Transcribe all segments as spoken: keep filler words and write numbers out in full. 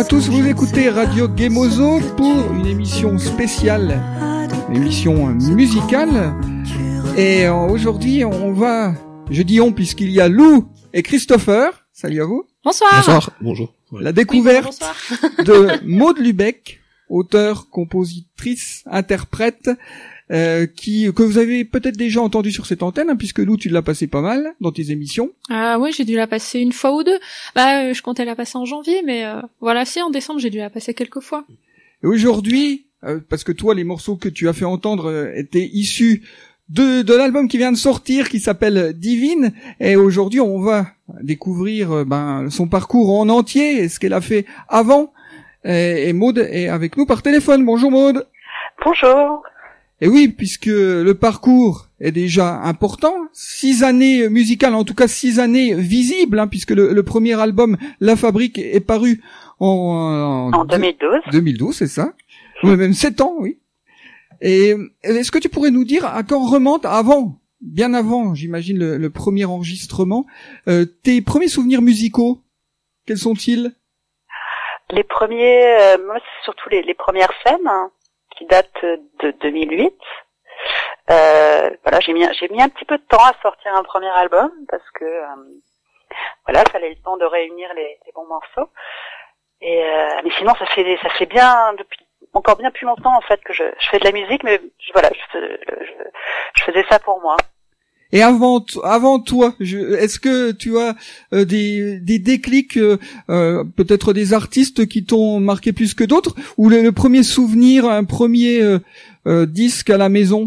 à tous, vous écoutez Radio Gemozo pour une émission spéciale, une émission musicale. Et aujourd'hui, on va, je dis on puisqu'il y a Lou et Christopher. Salut à vous. Bonsoir. Bonsoir. Bonjour. La découverte oui, de Maud Lubeck, auteure, compositrice, interprète, euh, qui que vous avez peut-être déjà entendu sur cette antenne, hein, puisque Lou, tu l'as passé pas mal dans tes émissions. Ah oui, j'ai dû la passer une fois ou deux. Bah, euh, je comptais la passer en janvier, mais euh, voilà, si en décembre, j'ai dû la passer quelques fois. Et aujourd'hui, euh, parce que toi, les morceaux que tu as fait entendre euh, étaient issus de de l'album qui vient de sortir, qui s'appelle Divine, et aujourd'hui, on va découvrir euh, ben son parcours en entier, et ce qu'elle a fait avant. Et, et Maud est avec nous par téléphone. Bonjour Maud. Bonjour. Et oui, puisque le parcours est déjà important, six années musicales, en tout cas six années visibles, hein, puisque le, le premier album La Fabrique est paru en, en, en deux mille douze. deux mille douze, c'est ça. Ouais, même sept ans, oui. Et est-ce que tu pourrais nous dire à quand remonte, avant, bien avant, j'imagine le, le premier enregistrement, euh, tes premiers souvenirs musicaux, quels sont-ils? Les premiers, euh, moi c'est surtout les, les premières scènes, hein, qui datent de deux mille huit. Euh, voilà, j'ai mis j'ai mis un petit peu de temps à sortir un premier album parce que euh, voilà, fallait le temps de réunir les, les bons morceaux. Et euh, mais sinon ça fait ça fait bien depuis encore bien plus longtemps en fait que je, je fais de la musique, mais je, voilà, je, je, je faisais ça pour moi. Et avant, t- avant toi, je, est-ce que tu as euh, des, des déclics, euh, euh, peut-être des artistes qui t'ont marqué plus que d'autres, ou le, le premier souvenir, un premier euh, euh, disque à la maison?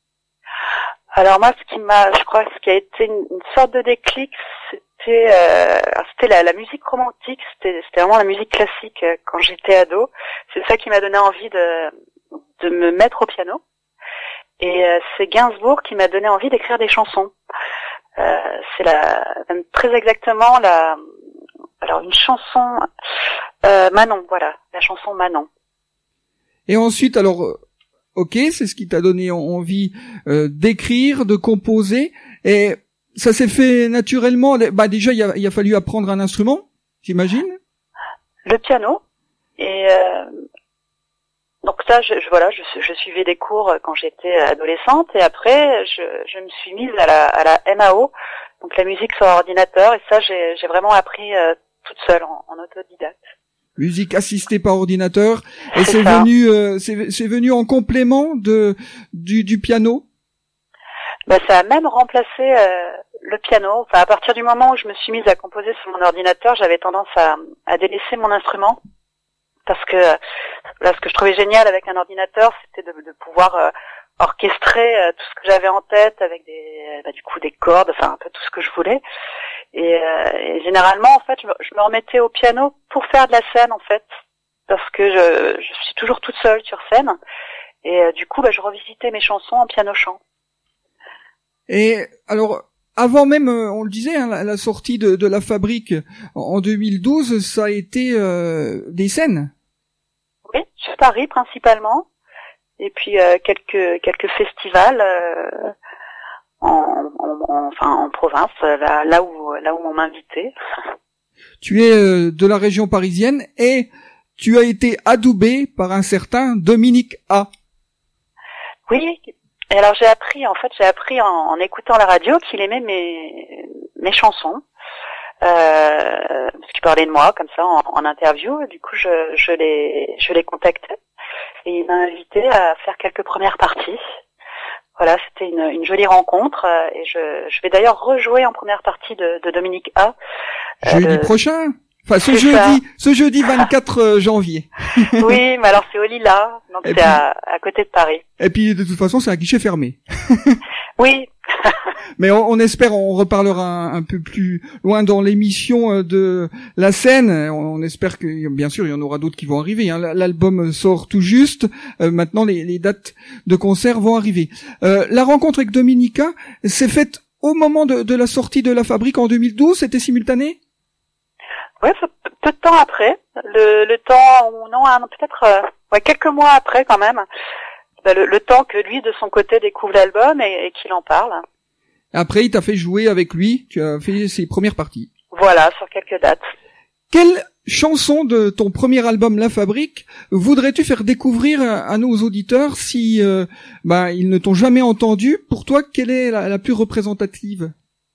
Alors moi, ce qui m'a, je crois, ce qui a été une, une sorte de déclic, c'était, euh, c'était la, la musique romantique, c'était, c'était vraiment la musique classique euh, quand j'étais ado. C'est ça qui m'a donné envie de, de me mettre au piano. Et euh, c'est Gainsbourg qui m'a donné envie d'écrire des chansons. Euh, c'est la, même très exactement la, alors une chanson euh, Manon, voilà, la chanson Manon. Et ensuite, alors, ok, c'est ce qui t'a donné envie euh, d'écrire, de composer, et ça s'est fait naturellement. Bah déjà, il a, il a fallu apprendre un instrument, j'imagine. Le piano. Et euh, donc ça, je, je voilà, je, je suivais des cours quand j'étais adolescente, et après, je, je me suis mise à la, à la M A O, donc la musique sur ordinateur, et ça, j'ai, j'ai vraiment appris euh, toute seule en, en autodidacte. Musique assistée par ordinateur, et c'est, c'est venu, euh, c'est, c'est venu en complément de du, du piano. Bah, ça a même remplacé euh, le piano. Enfin, à partir du moment où je me suis mise à composer sur mon ordinateur, j'avais tendance à, à délaisser mon instrument. Parce que là, ce que je trouvais génial avec un ordinateur, c'était de, de pouvoir euh, orchestrer euh, tout ce que j'avais en tête avec des, bah, du coup, des cordes, enfin un peu tout ce que je voulais. Et, euh, et généralement, en fait, je me, je me remettais au piano pour faire de la scène, en fait, parce que je, je suis toujours toute seule sur scène. Et euh, du coup, bah, je revisitais mes chansons en piano-chant. Et alors, avant même, on le disait, hein, la, la sortie de, de La Fabrique en deux mille douze, ça a été euh, des scènes. Oui, sur Paris principalement, et puis euh, quelques quelques festivals euh, en, en, en enfin en province, là, là où là où on m'invitait. Tu es euh, de la région parisienne et tu as été adoubé par un certain Dominique A. Oui. Et alors j'ai appris, en fait, j'ai appris en, en écoutant la radio qu'il aimait mes mes chansons, euh, parce qu'il parlait de moi comme ça en, en interview. Du coup, je je l'ai je l'ai contacté et il m'a invité à faire quelques premières parties. Voilà, c'était une une jolie rencontre et je je vais d'ailleurs rejouer en première partie de, de Dominique A. Jeudi euh, prochain. Enfin, ce c'est jeudi, ça. ce jeudi vingt-quatre janvier. Oui, mais alors c'est au Lila, donc Et c'est puis, à, à côté de Paris. Et puis, de toute façon, c'est un guichet fermé. Oui. Mais on, on espère, on reparlera un, un peu plus loin dans l'émission de la scène. On, on espère que, bien sûr, il y en aura d'autres qui vont arriver. Hein. L'album sort tout juste. Euh, maintenant, les, les dates de concert vont arriver. Euh, la rencontre avec Dominica s'est faite au moment de, de la sortie de La Fabrique en deux mille douze. C'était simultané? Ouais, peu de temps après, le, le temps, ou non, hein, peut-être euh, ouais, quelques mois après quand même, bah, le, le temps que lui, de son côté, découvre l'album et, et qu'il en parle. Après, il t'a fait jouer avec lui, tu as fait ses premières parties. Voilà, sur quelques dates. Quelle chanson de ton premier album La Fabrique voudrais-tu faire découvrir à nos auditeurs si euh, bah, ils ne t'ont jamais entendu? Pour toi, quelle est la, la plus représentative?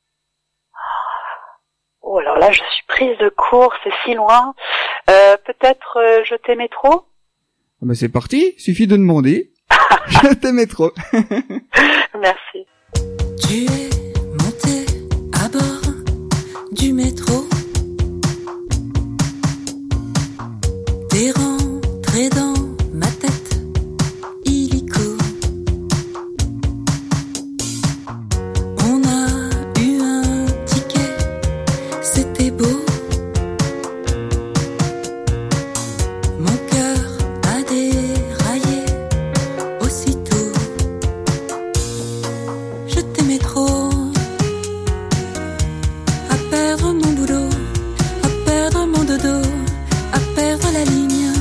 Oh, alors là, je suis prise de court, c'est si loin. Euh, peut-être euh, Je t'aimais trop. Ah bah c'est parti, suffit de demander. Je t'aimais trop. Merci. Tu es monté à bord du métro. T'es rentré dans ma tête illico. On a eu un ticket, c'était beau. Mon cœur a déraillé aussitôt. Je t'aimais trop. À perdre mon boulot, à perdre mon dodo, à perdre la ligne.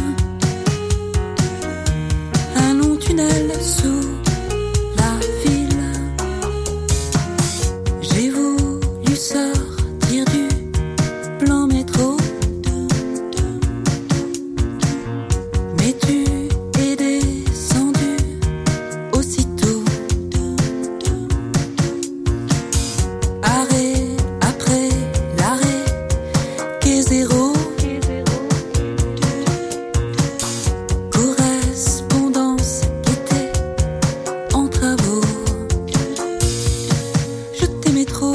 Un long tunnel sous la ville. J'ai voulu sortir du plan métro, mais tu es descendu aussitôt. Arrêt après l'arrêt, quai zéro. Correspondance qui était en travaux. Je t'aimais trop.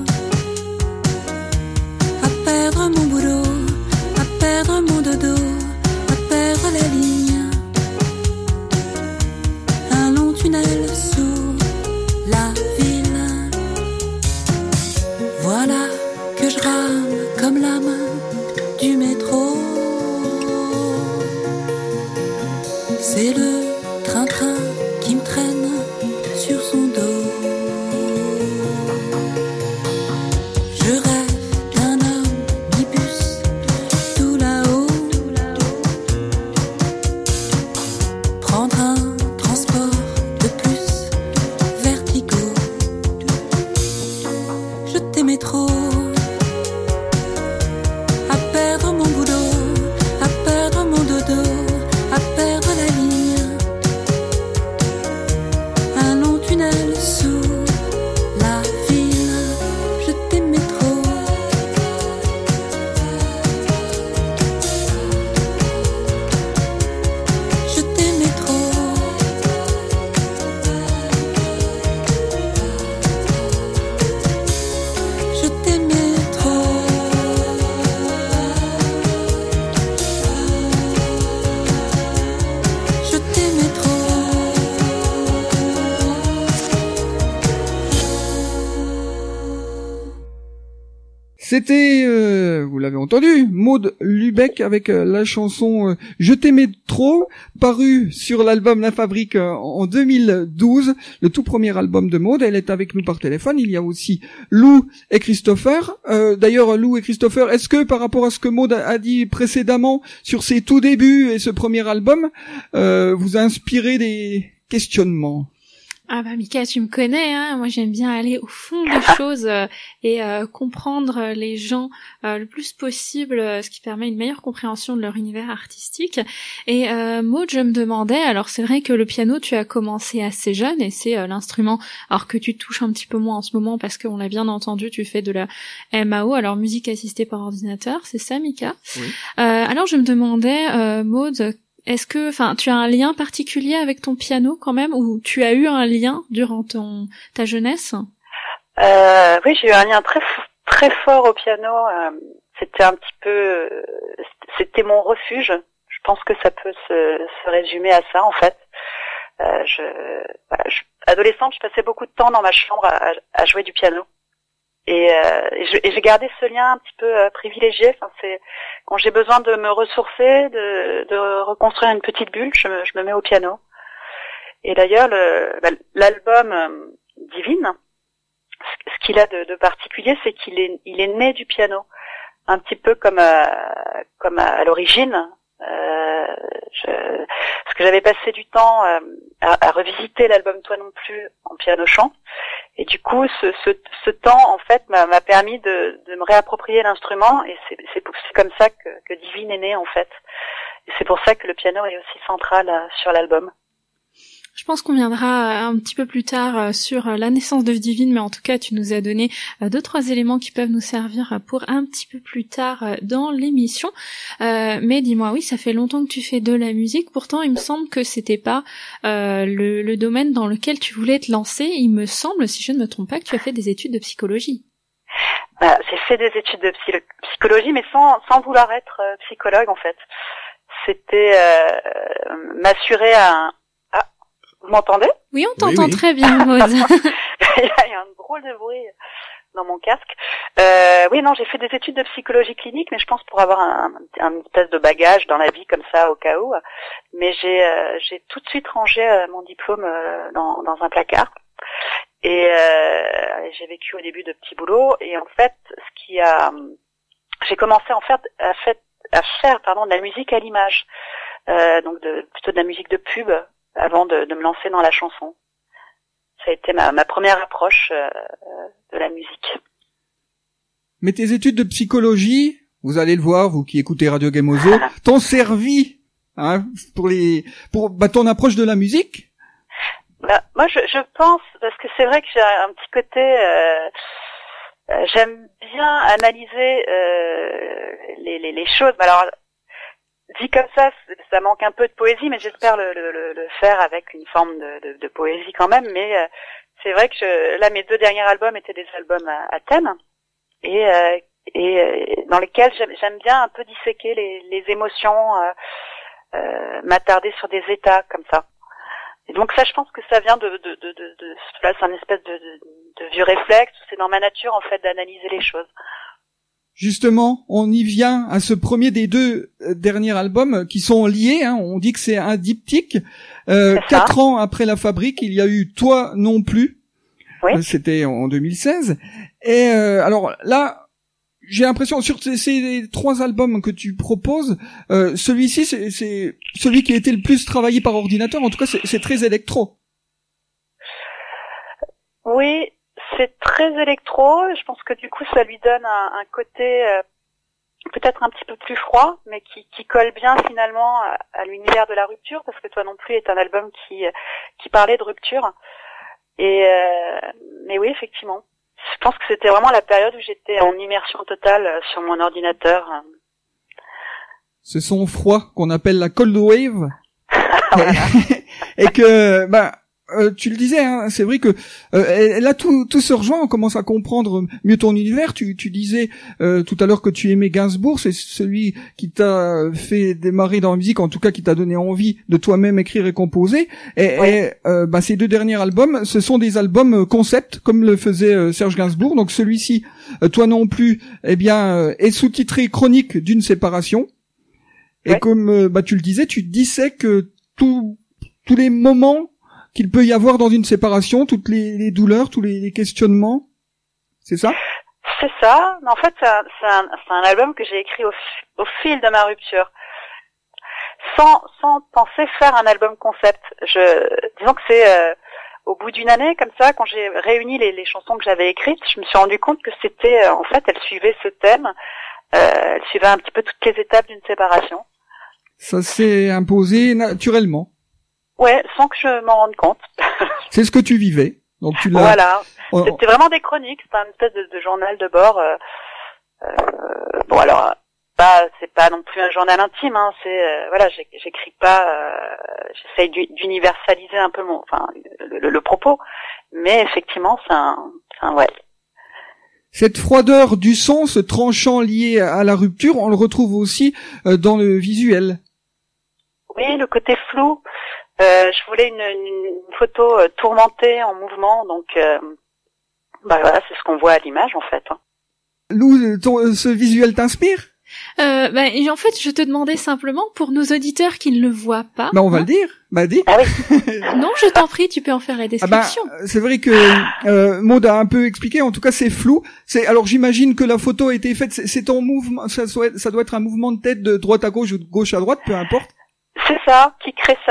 À perdre mon boulot, à perdre mon dodo, à perdre la ligne. Un long tunnel sous la ville. Voilà que je rame comme l'âme du métro. C'est le train-train qui me traîne sur son dos. Je rêve d'un omnibus tout là-haut. Prendre un transport de plus, vertigo. Je t'aimais trop. À perdre mon boulot, à perdre mon dodo, à perdre la ligne. Un long tunnel sous la ville. Je t'aimais trop. Je t'aimais trop. Je t'aimais trop. Je t'aimais trop. C'était, euh, vous l'avez entendu, Maud Lubeck avec euh, la chanson euh, Je t'aimais trop, parue sur l'album La Fabrique euh, en deux mille douze, le tout premier album de Maud. Elle est avec nous par téléphone. Il y a aussi Lou et Christopher. Euh, d'ailleurs, Lou et Christopher, est-ce que par rapport à ce que Maud a, a dit précédemment sur ses tout débuts et ce premier album, euh, vous a inspiré des questionnements? Ah bah Mika, tu me connais, hein. Moi j'aime bien aller au fond des choses euh, et euh, comprendre les gens euh, le plus possible, euh, ce qui permet une meilleure compréhension de leur univers artistique. Et euh, Maud, je me demandais, alors c'est vrai que le piano tu as commencé assez jeune et c'est euh, l'instrument alors que tu touches un petit peu moins en ce moment parce qu'on l'a bien entendu, tu fais de la M A O, alors musique assistée par ordinateur, c'est ça Mika? Oui. Euh, alors je me demandais, euh, Maud, est-ce que, enfin, tu as un lien particulier avec ton piano quand même, ou tu as eu un lien durant ton ta jeunesse? Euh, oui, j'ai eu un lien très très fort au piano. Euh, c'était un petit peu, euh, c'était mon refuge. Je pense que ça peut se, se résumer à ça en fait. Euh, je, voilà, je, adolescente, je passais beaucoup de temps dans ma chambre à, à jouer du piano. Et, euh, et, je, et j'ai gardé ce lien un petit peu euh, privilégié. Enfin, c'est quand j'ai besoin de me ressourcer, de, de reconstruire une petite bulle, je me, je me mets au piano. Et d'ailleurs, le, l'album euh, Divine, ce, ce qu'il a de, de particulier, c'est qu'il est, il est né du piano, un petit peu comme à, comme à, à l'origine. Euh, je, parce que j'avais passé du temps euh, à, à revisiter l'album Toi non plus en piano chant. Et du coup, ce, ce, ce temps, en fait, m'a, m'a permis de, de me réapproprier l'instrument, et c'est, c'est, c'est comme ça que, que Divine est né, en fait. Et c'est pour ça que le piano est aussi central euh, sur l'album. Je pense qu'on viendra un petit peu plus tard sur la naissance de Divine, mais en tout cas, tu nous as donné deux, trois éléments qui peuvent nous servir pour un petit peu plus tard dans l'émission. Euh, mais dis-moi, oui, ça fait longtemps que tu fais de la musique. Pourtant, il me semble que c'était pas euh, le, le domaine dans lequel tu voulais te lancer. Il me semble, si je ne me trompe pas, que tu as fait des études de psychologie. Bah, j'ai fait des études de psy- psychologie, mais sans, sans vouloir être euh, psychologue, en fait. C'était euh, m'assurer à... Ah, vous m'entendez ? Oui, on t'entend oui, oui. très bien, Maud. Il y a un drôle de bruit dans mon casque. Euh, oui, non, j'ai fait des études de psychologie clinique, mais je pense pour avoir un, un, un espèce de bagage dans la vie comme ça, au cas où. Mais j'ai, euh, j'ai tout de suite rangé euh, mon diplôme euh, dans, dans un placard. Et euh, j'ai vécu au début de petits boulots. Et en fait, ce qui a... J'ai commencé en fait, à, fait, à faire pardon, de la musique à l'image. Euh, donc de, plutôt de la musique de pub avant de, de me lancer dans la chanson. Ça a été ma, ma première approche euh, de la musique. Mais tes études de psychologie, vous allez le voir, vous qui écoutez Radio Gemozo, t'ont servi hein, pour les pour bah, ton approche de la musique. Bah, moi, je, je pense, parce que c'est vrai que j'ai un petit côté... Euh, euh, j'aime bien analyser euh, les, les, les choses. Alors, dit comme ça, ça manque un peu de poésie, mais j'espère le, le, le faire avec une forme de, de, de poésie quand même. Mais euh, c'est vrai que je, là, mes deux derniers albums étaient des albums à, à thème, et, euh, et euh, dans lesquels j'aime, j'aime bien un peu disséquer les, les émotions, euh, euh, m'attarder sur des états comme ça. Et donc ça, je pense que ça vient de, de, de, de, de là, c'est un espèce de, de, de vieux réflexe. C'est dans ma nature en fait d'analyser les choses. Justement, on y vient à ce premier des deux derniers albums qui sont liés. Hein, on dit que c'est un diptyque. Euh, quatre ans après La Fabrique, il y a eu Toi non plus. Oui. C'était en deux mille seize. Et euh, alors là, j'ai l'impression sur ces, ces trois albums que tu proposes, euh, celui-ci c'est, c'est celui qui a été le plus travaillé par ordinateur. En tout cas, c'est, c'est très électro. Oui. C'est très électro, je pense que du coup ça lui donne un, un côté euh, peut-être un petit peu plus froid, mais qui, qui colle bien finalement à, à l'univers de la rupture, parce que Toi non plus est un album qui, qui parlait de rupture. Et euh, mais oui, effectivement, je pense que c'était vraiment la période où j'étais en immersion totale sur mon ordinateur. Ce son froid qu'on appelle la cold wave. Et que, bah... Euh, tu le disais, hein, c'est vrai que euh, là tout, tout se rejoint, on commence à comprendre mieux ton univers. Tu, tu disais euh, tout à l'heure que tu aimais Gainsbourg, c'est celui qui t'a fait démarrer dans la musique, en tout cas qui t'a donné envie de toi-même écrire et composer. Et, oui. et euh, bah, ces deux derniers albums, ce sont des albums concept, comme le faisait euh, Serge Gainsbourg. Donc celui-ci, euh, Toi non plus, eh bien, euh, est sous-titré Chronique d'une séparation. Et oui. comme euh, bah tu le disais, tu disais que tout, tous les moments qu'il peut y avoir dans une séparation, toutes les, les douleurs, tous les, les questionnements, c'est ça ? C'est ça. En fait, c'est un, c'est un, c'est un album que j'ai écrit au, au fil de ma rupture, sans, sans penser faire un album concept. Je, disons que c'est euh, au bout d'une année, comme ça, quand j'ai réuni les, les chansons que j'avais écrites, je me suis rendu compte que c'était, euh, en fait, elles suivaient ce thème, euh, elles suivaient un petit peu toutes les étapes d'une séparation. Ça s'est imposé naturellement. Ouais, sans que je m'en rende compte. C'est ce que tu vivais. Donc tu l'as. Voilà. Oh. C'était vraiment des chroniques. C'était une espèce de, de journal de bord. Euh, euh, bon alors, pas, c'est pas non plus un journal intime. Hein, c'est euh, voilà, j'écris pas. Euh, J'essaye d'universaliser un peu mon, enfin, le, le, le propos. Mais effectivement, c'est un, c'est un ouais. Cette froideur du son, ce tranchant lié à la rupture, on le retrouve aussi euh, dans le visuel. Oui, le côté flou. Euh, je voulais une, une photo euh, tourmentée en mouvement, donc euh, bah voilà, c'est ce qu'on voit à l'image en fait. Hein. Lou, ton, ce visuel t'inspire ? Euh, bah, et en fait, je te demandais simplement pour nos auditeurs qui ne le voient pas. Bah on va le dire. Bah dis. Ah oui. Non, je t'en prie, tu peux en faire la description. Ah bah, c'est vrai que euh, Maud a un peu expliqué. En tout cas, c'est flou. C'est alors j'imagine que la photo a été faite. C'est, c'est en mouvement. Ça doit, ça doit être un mouvement de tête de droite à gauche ou de gauche à droite, peu importe. C'est ça qui crée ça.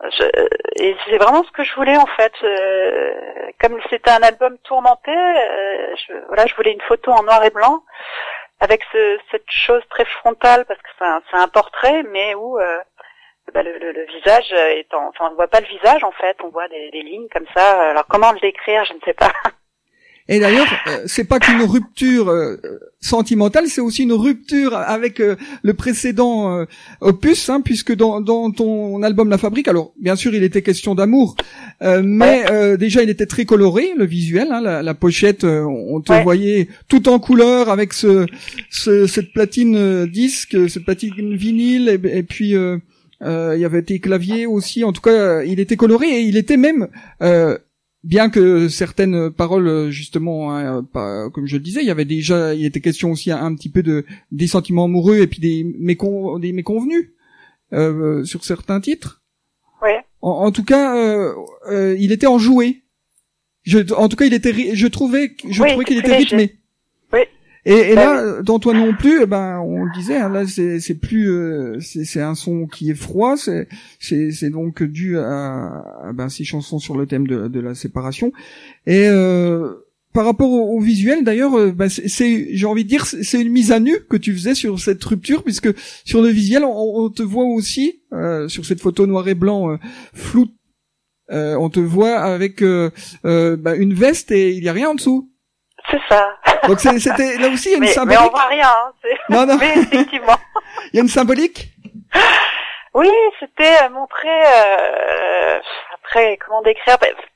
je, et c'est vraiment ce que je voulais en fait. Euh, comme c'était un album tourmenté, euh, je, voilà, je voulais une photo en noir et blanc avec ce, cette chose très frontale parce que c'est un, c'est un portrait, mais où euh, bah, le, le, le visage est en, enfin on ne voit pas le visage en fait, on voit des, des lignes comme ça. Alors comment le décrire, je ne sais pas. Et d'ailleurs, euh, c'est pas qu'une rupture euh, sentimentale, c'est aussi une rupture avec euh, le précédent euh, opus, hein, puisque dans, dans ton album La Fabrique, alors bien sûr il était question d'amour, euh, mais euh, déjà il était très coloré, le visuel, hein, la, la pochette, euh, on te ouais. voyait tout en couleur avec ce, ce cette platine euh, disque, cette platine vinyle, et, et puis euh, euh, il y avait tes claviers aussi. En tout cas, euh, il était coloré et il était même euh, bien que certaines paroles, justement, hein, pas, comme je le disais, il y avait déjà, il était question aussi un, un petit peu de des sentiments amoureux et puis des mécon, des méconvenus euh, sur certains titres. Oui. En, en tout cas, euh, euh, il était enjoué. Je, en tout cas, il était, je trouvais, je oui, trouvais qu'il était rythmé. Oui. Et, et là, dans Toi non plus, eh ben, on le disait, hein, là, c'est, c'est plus, euh, c'est, c'est un son qui est froid. C'est, c'est, c'est donc dû à, à ben, ces chansons sur le thème de, de la séparation. Et euh, par rapport au, au visuel, d'ailleurs, euh, ben, c'est, c'est, j'ai envie de dire, c'est, c'est une mise à nu que tu faisais sur cette rupture, puisque sur le visuel, on, on te voit aussi euh, sur cette photo noir et blanc euh, floue. Euh, on te voit avec euh, euh, ben, une veste et il y a rien en dessous. C'est ça. Donc c'est, c'était là aussi il y a une mais, symbolique. Mais on voit rien. Hein, c'est... Non non. Mais effectivement. Il y a une symbolique. Oui, c'était montré. Euh, après, comment décrire?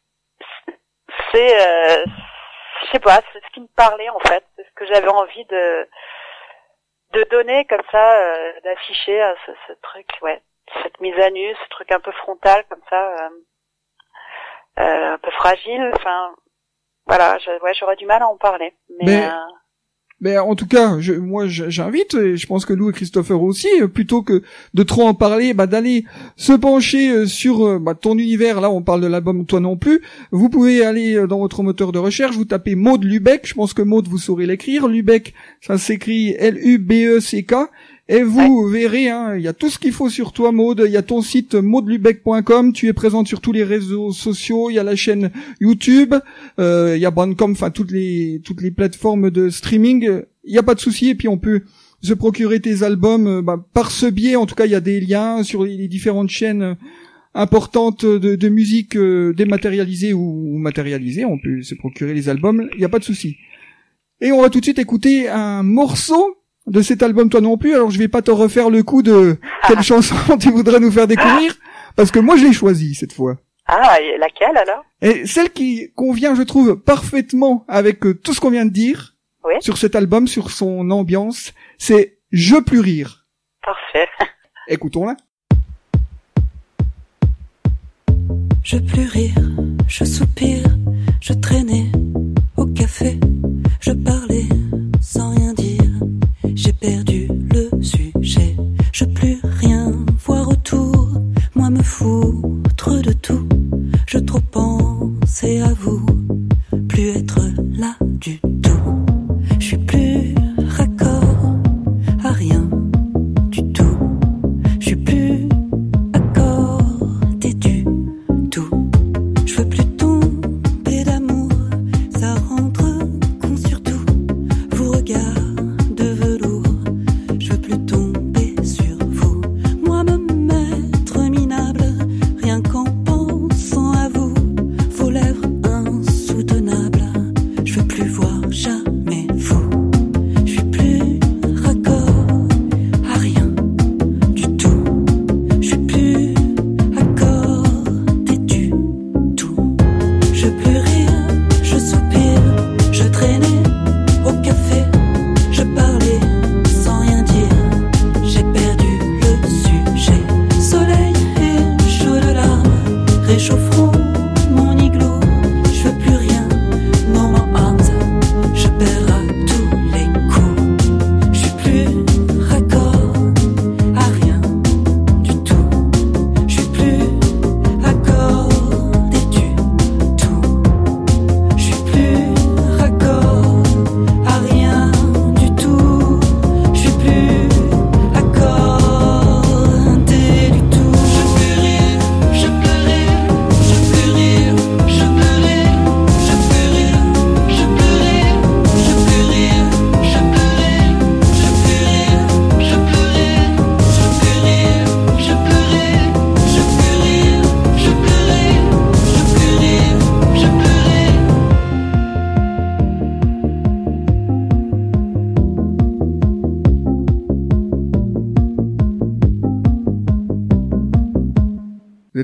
C'est, euh, je sais pas, c'est ce qui me parlait en fait, c'est ce que j'avais envie de de donner comme ça, euh, d'afficher euh, ce, ce truc, ouais, cette mise à nu, ce truc un peu frontal comme ça, euh, euh, un peu fragile. Enfin. Voilà, je, ouais, j'aurais du mal à en parler. Mais, mais, euh... mais en tout cas, je, moi, j'invite, et je pense que Lou et Christopher aussi, plutôt que de trop en parler, bah, d'aller se pencher sur bah, ton univers. Là, on parle de l'album Toi non plus. Vous pouvez aller dans votre moteur de recherche, vous tapez Maud Lubeck. Je pense que Maud, vous saurez l'écrire. Lubeck, ça s'écrit L U B E C K. Et vous ouais. verrez, hein, il y a tout ce qu'il faut sur toi, Maud. Il y a ton site maud lubeck point com. Tu es présente sur tous les réseaux sociaux. Il y a la chaîne YouTube. Euh, il y a Bandcamp, enfin toutes les toutes les plateformes de streaming. Il n'y a pas de souci. Et puis on peut se procurer tes albums bah, par ce biais. En tout cas, il y a des liens sur les différentes chaînes importantes de, de musique euh, dématérialisée ou, ou matérialisée. On peut se procurer les albums. Il n'y a pas de souci. Et on va tout de suite écouter un morceau de cet album Toi non plus. Alors je vais pas te refaire le coup de quelle chanson tu voudrais nous faire découvrir, parce que moi je l'ai choisi cette fois. Ah, et laquelle alors? Et celle qui convient, je trouve, parfaitement avec tout ce qu'on vient de dire oui. sur cet album, sur son ambiance, c'est Je plus rire. Parfait. Écoutons-la. Je plus rire, je soupire, je traînais au café, je parlais sans rien dire. J'ai perdu le sujet, je plus rien voir autour, moi me foutre de tout, je trop pensais à vous, plus être là du tout, je suis plus raccord à rien du tout, je suis plus accordé du tout, je veux plus tomber d'amour, ça rentre con surtout, vous regardez. Rien qu'en pensant à vous, vos lèvres insouciantes.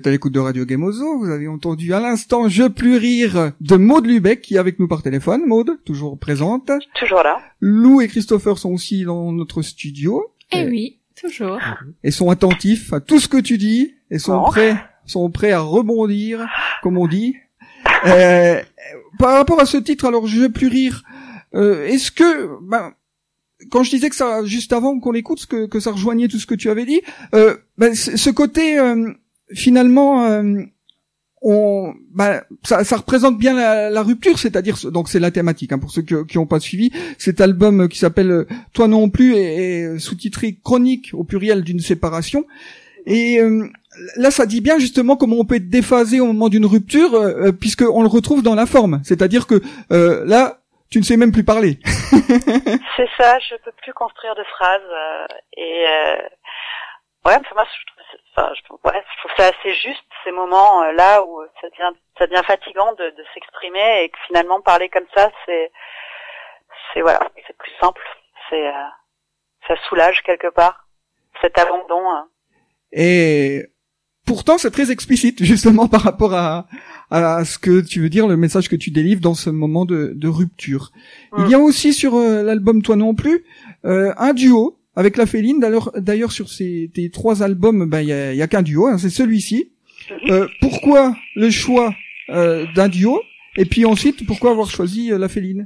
êtes à l'écoute de Radio Gemozo. Vous avez entendu à l'instant Je plus rire de Maud Lubeck qui est avec nous par téléphone. Maud, toujours présente. Toujours là. Lou et Christopher sont aussi dans notre studio. Eh et, oui, toujours. Et sont attentifs à tout ce que tu dis et sont oh. prêts, sont prêts à rebondir, comme on dit. Euh, par rapport à ce titre, alors Je plus rire, euh, est-ce que, ben, quand je disais que ça, juste avant qu'on l'écoute, que, que ça rejoignait tout ce que tu avais dit, euh, ben, ce côté, euh, finalement, euh, on, ben, ça, ça représente bien la, la rupture, c'est-à-dire, donc c'est la thématique, hein, pour ceux qui, qui ont pas suivi, cet album qui s'appelle Toi non plus est, est sous-titré Chronique au pluriel d'une séparation, et euh, là, ça dit bien justement comment on peut être déphasé au moment d'une rupture, euh, puisque on le retrouve dans la forme, c'est-à-dire que euh, là, tu ne sais même plus parler. C'est ça, je peux plus construire de phrases euh, et euh, ouais, enfin, moi je trouve, enfin, je trouve, ouais, je trouve ça assez juste ces moments euh, là où ça devient, ça devient fatigant de, de s'exprimer et que finalement parler comme ça, c'est, c'est voilà, c'est plus simple, c'est, euh, ça soulage quelque part cet abandon. Hein. Et pourtant, c'est très explicite justement par rapport à à ce que tu veux dire, le message que tu délivres dans ce moment de, de rupture. Mmh. Il y a aussi sur euh, l'album Toi non plus euh, un duo avec la Féline. D'ailleurs, d'ailleurs sur ces tes trois albums, ben il y a, y a qu'un duo, hein, c'est celui-ci. Euh, pourquoi le choix euh, d'un duo? Et puis ensuite, pourquoi avoir choisi euh, la Féline?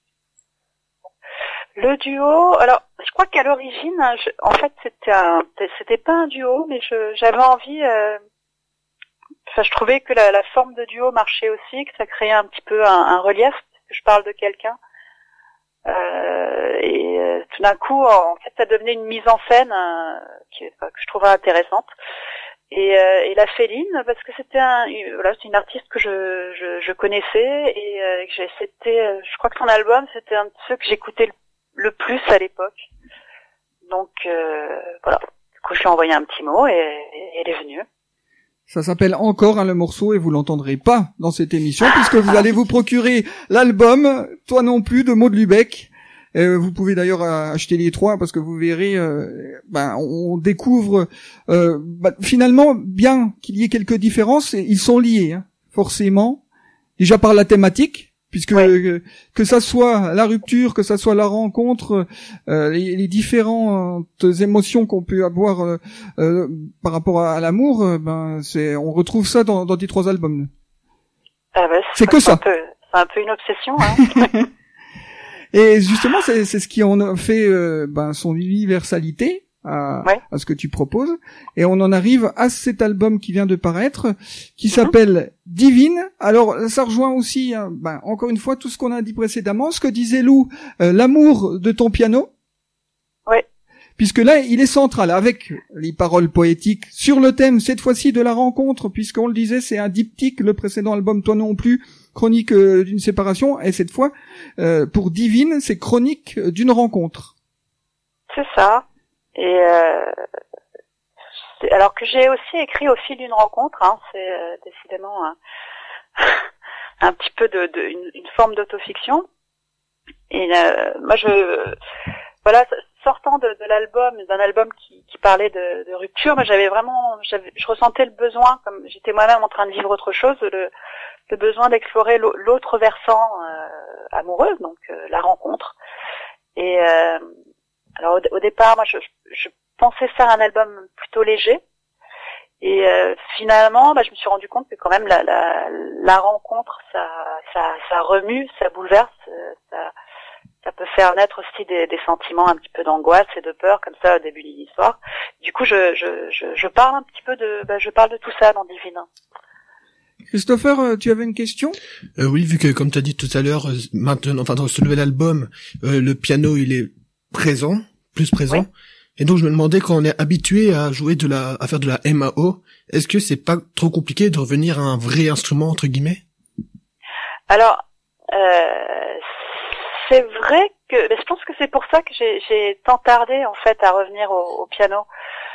Le duo, alors je crois qu'à l'origine, je, en fait, c'était un, c'était pas un duo, mais je, j'avais envie. Euh, Enfin, je trouvais que la, la forme de duo marchait aussi, que ça créait un petit peu un, un relief, parce que je parle de quelqu'un. Euh, et euh, tout d'un coup, en fait, ça devenait une mise en scène euh, qui, enfin, que je trouvais intéressante. Et, euh, et la Féline, parce que c'était un, voilà, c'est une artiste que je, je, je connaissais et euh, que j'ai, c'était, je crois que son album, c'était un de ceux que j'écoutais le, le plus à l'époque. Donc euh, voilà. Du coup, je lui ai envoyé un petit mot et, et elle est venue. Ça s'appelle Encore, hein, le morceau, et vous l'entendrez pas dans cette émission, puisque vous allez vous procurer l'album Toi non plus de Maud Lubeck. Euh, vous pouvez d'ailleurs acheter les trois, parce que vous verrez, euh, ben, on découvre euh, ben, finalement, bien qu'il y ait quelques différences, ils sont liés, hein, forcément, déjà par la thématique, puisque ouais. que, que ça soit la rupture, que ça soit la rencontre, euh, les, les différentes émotions qu'on peut avoir euh, euh, par rapport à, à l'amour, euh, ben c'est, on retrouve ça dans, dans tes trois albums. Ah bah, c'est, c'est que ça. Un peu, c'est un peu une obsession. Hein. Et justement, c'est, c'est ce qui en a fait euh, ben, son universalité. À, ouais. à ce que tu proposes, et on en arrive à cet album qui vient de paraître, qui mm-hmm. s'appelle Divine. Alors ça rejoint aussi, hein, ben, encore une fois, tout ce qu'on a dit précédemment, ce que disait Lou, euh, l'amour de ton piano. Ouais. Puisque là, il est central, avec les paroles poétiques sur le thème, cette fois-ci, de la rencontre, puisqu'on le disait, c'est un diptyque, le précédent album Toi non plus, chronique euh, d'une séparation, et cette fois, euh, pour Divine, c'est chronique d'une rencontre. C'est ça. Et euh, alors que j'ai aussi écrit au fil d'une rencontre, hein, c'est euh, décidément un, un petit peu de, de une, une forme d'autofiction. Et euh, moi, je voilà, sortant de, de l'album, d'un album qui, qui parlait de, de rupture, moi j'avais vraiment, j'avais, je ressentais le besoin, comme j'étais moi-même en train de vivre autre chose, le, le besoin d'explorer l'autre versant euh, amoureux, donc euh, la rencontre. Et euh, alors au, au départ, moi je, je pensais faire un album plutôt léger, et euh, finalement, bah, je me suis rendu compte que quand même la, la, la rencontre, ça, ça, ça remue, ça bouleverse, ça, ça peut faire naître aussi des, des sentiments un petit peu d'angoisse et de peur comme ça au début d'une histoire. Du coup, je, je, je, je parle un petit peu de, bah, je parle de tout ça dans Divine. Christopher, tu avais une question ? euh, Oui, vu que comme tu as dit tout à l'heure, maintenant, enfin dans ce nouvel album, euh, le piano il est présent, plus présent, oui. Et donc je me demandais, quand on est habitué à jouer de la, à faire de la M A O, est-ce que c'est pas trop compliqué de revenir à un vrai instrument entre guillemets ? Alors, euh, c'est vrai que, je pense que c'est pour ça que j'ai, j'ai tant tardé en fait à revenir au, au piano,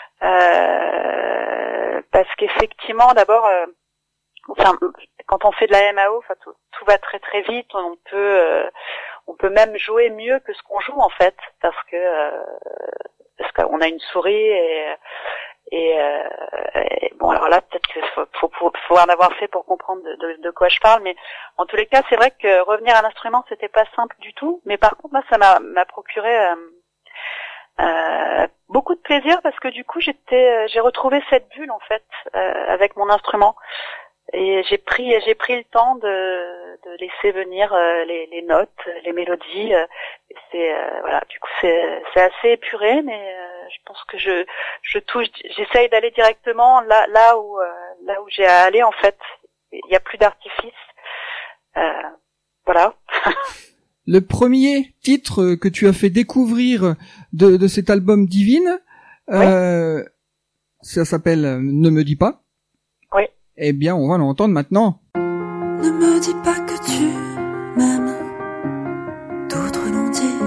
euh, parce qu'effectivement, d'abord. Euh, Enfin, quand on fait de la M A O, enfin, tout, tout va très très vite. On peut, euh, on peut même jouer mieux que ce qu'on joue en fait, parce que euh, parce qu'on a une souris et, Et, euh, et bon, alors là, peut-être qu'il faut, faut, faut, faut en avoir fait pour comprendre de, de, de quoi je parle, mais en tous les cas, c'est vrai que revenir à l'instrument, c'était pas simple du tout. Mais par contre, moi, ça m'a, m'a procuré euh, euh, beaucoup de plaisir parce que du coup, j'étais, j'ai retrouvé cette bulle en fait euh, avec mon instrument. Et j'ai pris j'ai pris le temps de, de laisser venir euh, les, les notes, les mélodies. Euh, et c'est euh, voilà, du coup c'est c'est assez épuré, mais euh, je pense que je je touche, j'essaye d'aller directement là là où euh, là où j'ai à aller en fait. Il y a plus d'artifice. Euh, voilà. Le premier titre que tu as fait découvrir de, de cet album Divine, euh, ouais. Ça s'appelle Ne me dis pas. Oui. Eh bien, on va l'entendre maintenant. Ne me dis pas que tu m'aimes, d'autres l'ont dit,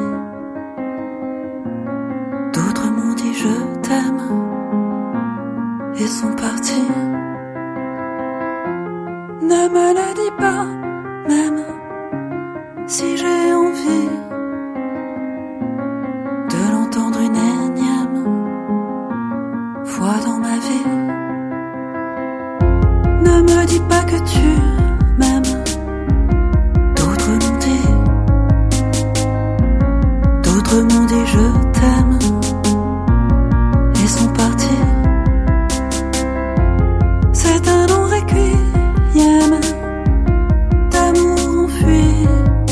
d'autres m'ont dit je t'aime, et sont partis. Ne me le dis pas, même si j'ai envie de l'entendre une énième fois dans ma vie. Ne me dis pas que tu m'aimes, d'autres l'ont dit, d'autres m'ont dit je t'aime, et sont partis. C'est un long requiem d'amour enfui,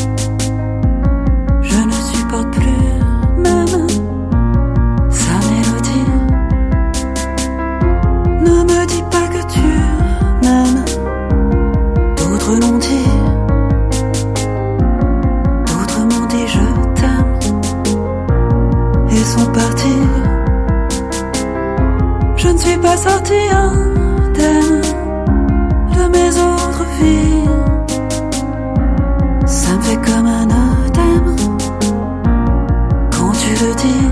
je ne supporte plus même sa mélodie. Ne me dis pas que tu m'aimes, d'autres l'ont dit, d'autres m'ont dit je t'aime, et sont partis. Je ne suis pas sortie indemne de mes autres vies, ça me fait comme un œdème quand tu le dis.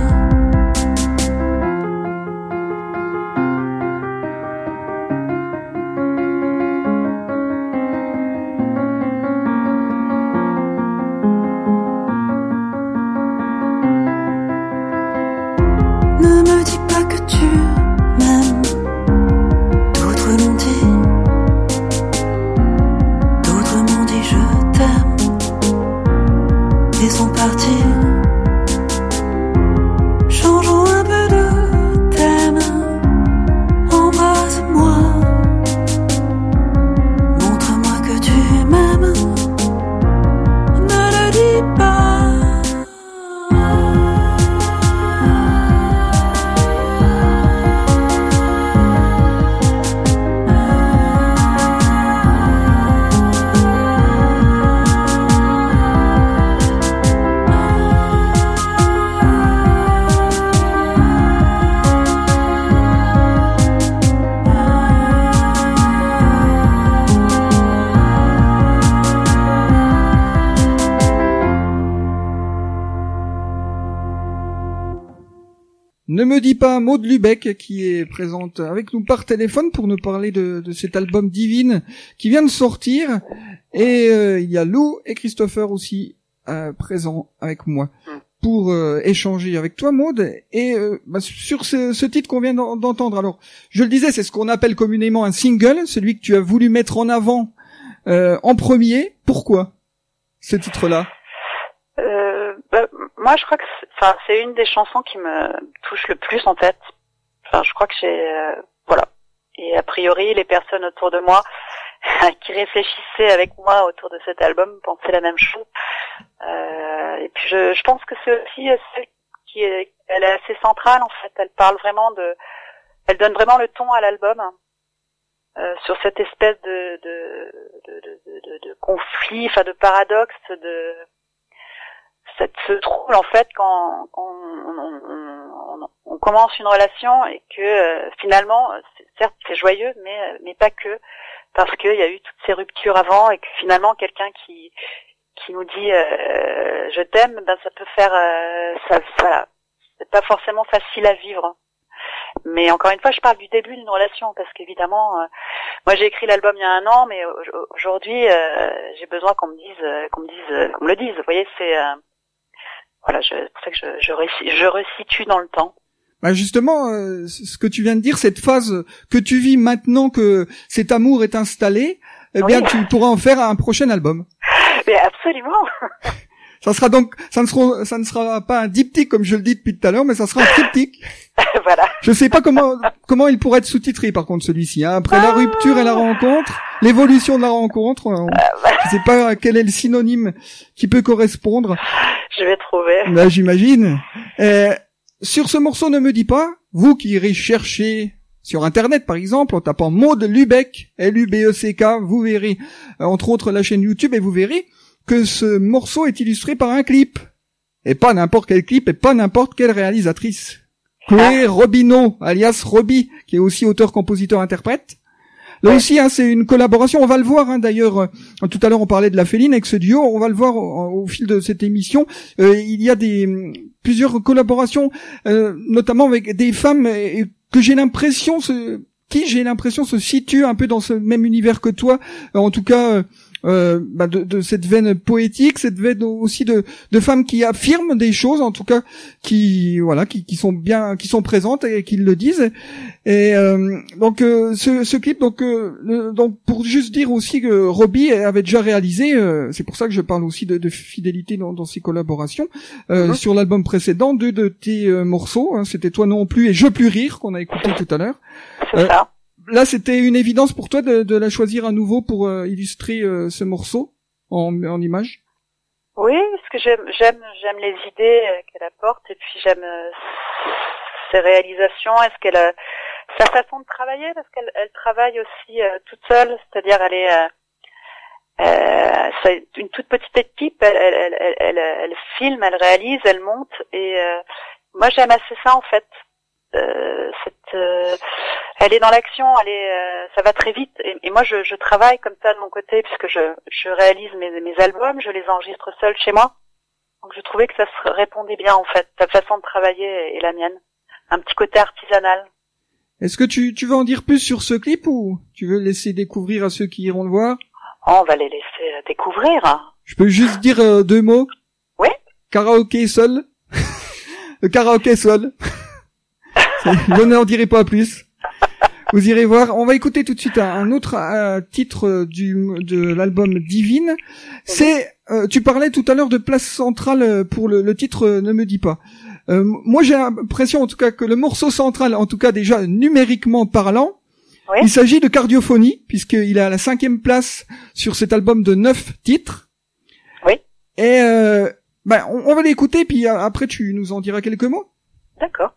Ne me dis pas que tu m'aimes, d'autres l'ont dit, d'autres m'ont dit je t'aime, et sont partis. Changeons un peu de thème, embrasse-moi, montre-moi que tu m'aimes, ne le dis pas. Ne me dis pas, Maud Lubeck, qui est présente avec nous par téléphone pour nous parler de, de cet album Divine qui vient de sortir. Et euh, il y a Lou et Christopher aussi euh, présents avec moi pour euh, échanger avec toi, Maud. Et euh, bah, sur ce, ce titre qu'on vient d'entendre, alors je le disais, c'est ce qu'on appelle communément un single, celui que tu as voulu mettre en avant euh, en premier. Pourquoi ce titre-là? Euh, bah, moi, je crois que c'est, enfin, c'est une des chansons qui me touche le plus en fait. Enfin, je crois que j'ai, euh, voilà. Et a priori, les personnes autour de moi qui réfléchissaient avec moi autour de cet album pensaient la même chose. Euh, et puis, je, je pense que c'est aussi celle qui est, elle est assez centrale en fait. Elle parle vraiment de, elle donne vraiment le ton à l'album. Euh, sur cette espèce de de de de, de, de conflit, enfin de paradoxe, de cette ce trouble en fait quand, quand on, on, on, on commence une relation et que euh, finalement, c'est, certes c'est joyeux, mais mais pas que, parce qu'il y a eu toutes ces ruptures avant et que finalement quelqu'un qui qui nous dit euh, je t'aime, ben ça peut faire euh, ça, voilà, c'est pas forcément facile à vivre. Mais encore une fois, je parle du début d'une relation parce qu'évidemment, euh, moi j'ai écrit l'album il y a un an, mais aujourd'hui euh, j'ai besoin qu'on me dise, euh, qu'on me dise, euh, qu'on me le dise. Vous voyez, c'est euh, voilà, je, c'est pour ça que je, je, réci- je resitue dans le temps. Bah justement, euh, ce que tu viens de dire, cette phase que tu vis maintenant que cet amour est installé, eh bien, Oui. tu pourras en faire un prochain album. Mais absolument. Ça sera donc, ça ne sera, ça ne sera pas un diptyque comme je le dis depuis tout à l'heure, mais ça sera un triptyque. Voilà. Je sais pas comment, comment il pourrait être sous-titré par contre celui-ci. Hein. Après la Ah. rupture et la rencontre, l'évolution de la rencontre, on, je sais pas quel est le synonyme qui peut correspondre. Je vais trouver. Là, j'imagine. Euh, sur ce morceau, ne me dis pas, vous qui irez chercher sur Internet, par exemple, en tapant Maud Lubeck, L U B E C K, vous verrez, euh, entre autres, la chaîne YouTube, et vous verrez que ce morceau est illustré par un clip. Et pas n'importe quel clip, et pas n'importe quelle réalisatrice. Chloé Robineau, alias Roby, qui est aussi auteur, compositeur, interprète. Là Ouais. aussi, hein, c'est une collaboration. On va le voir, hein, d'ailleurs. euh, tout à l'heure, on parlait de la Féline avec ce duo. On va le voir au, au fil de cette émission. Euh, il y a des plusieurs collaborations, euh, notamment avec des femmes euh, que j'ai l'impression, se, qui j'ai l'impression se situent un peu dans ce même univers que toi. Euh, en tout cas, euh, euh, bah de, de cette veine poétique, cette veine aussi de, de femmes qui affirment des choses, en tout cas qui voilà, qui, qui sont bien, qui sont présentes et qui le disent. Et euh, donc euh, ce, ce clip, donc euh, le, donc pour juste dire aussi que Roby avait déjà réalisé, euh, c'est pour ça que je parle aussi de, de fidélité dans, dans ses collaborations euh, Mhm. sur l'album précédent, deux de tes euh, morceaux, hein, c'était Toi non plus et Je plus rire qu'on a écouté tout à l'heure. C'est Euh, ça. Là, c'était une évidence pour toi de, de la choisir à nouveau pour euh, illustrer euh, ce morceau en, en image. Oui, parce que j'aime, j'aime, j'aime les idées euh, qu'elle apporte, et puis j'aime euh, ses réalisations. Est-ce qu'elle, a sa façon de travailler, parce qu'elle, elle travaille aussi euh, toute seule, c'est-à-dire elle est, euh, euh, c'est une toute petite équipe. Elle, elle, elle, elle, elle, elle filme, elle réalise, elle monte, et euh, moi j'aime assez ça en fait. Euh, cette, euh, elle est dans l'action, elle est, euh, ça va très vite. Et, et moi, je, je travaille comme ça de mon côté, puisque je, je réalise mes, mes albums, je les enregistre seule chez moi. Donc, je trouvais que ça se répondait bien en fait, ta façon de travailler et la mienne, un petit côté artisanal. Est-ce que tu, tu veux en dire plus sur ce clip ou tu veux laisser découvrir à ceux qui iront le voir? Oh, on va les laisser euh, découvrir. Je peux juste dire euh, deux mots. Oui. Karaoké seul. Le karaoké seul. Je n'en dirai pas plus. Vous irez voir. On va écouter tout de suite un, un autre euh, titre du de l'album Divine. C'est, euh, tu parlais tout à l'heure de place centrale pour le, le titre euh, Ne me dis pas. Euh, moi, j'ai l'impression, en tout cas, que le morceau central, en tout cas déjà numériquement parlant, Oui. il s'agit de Cardiophonie, puisqu'il est à la cinquième place sur cet album de neuf titres. Oui. Et euh, ben, on, on va l'écouter, puis euh, après tu nous en diras quelques mots. D'accord.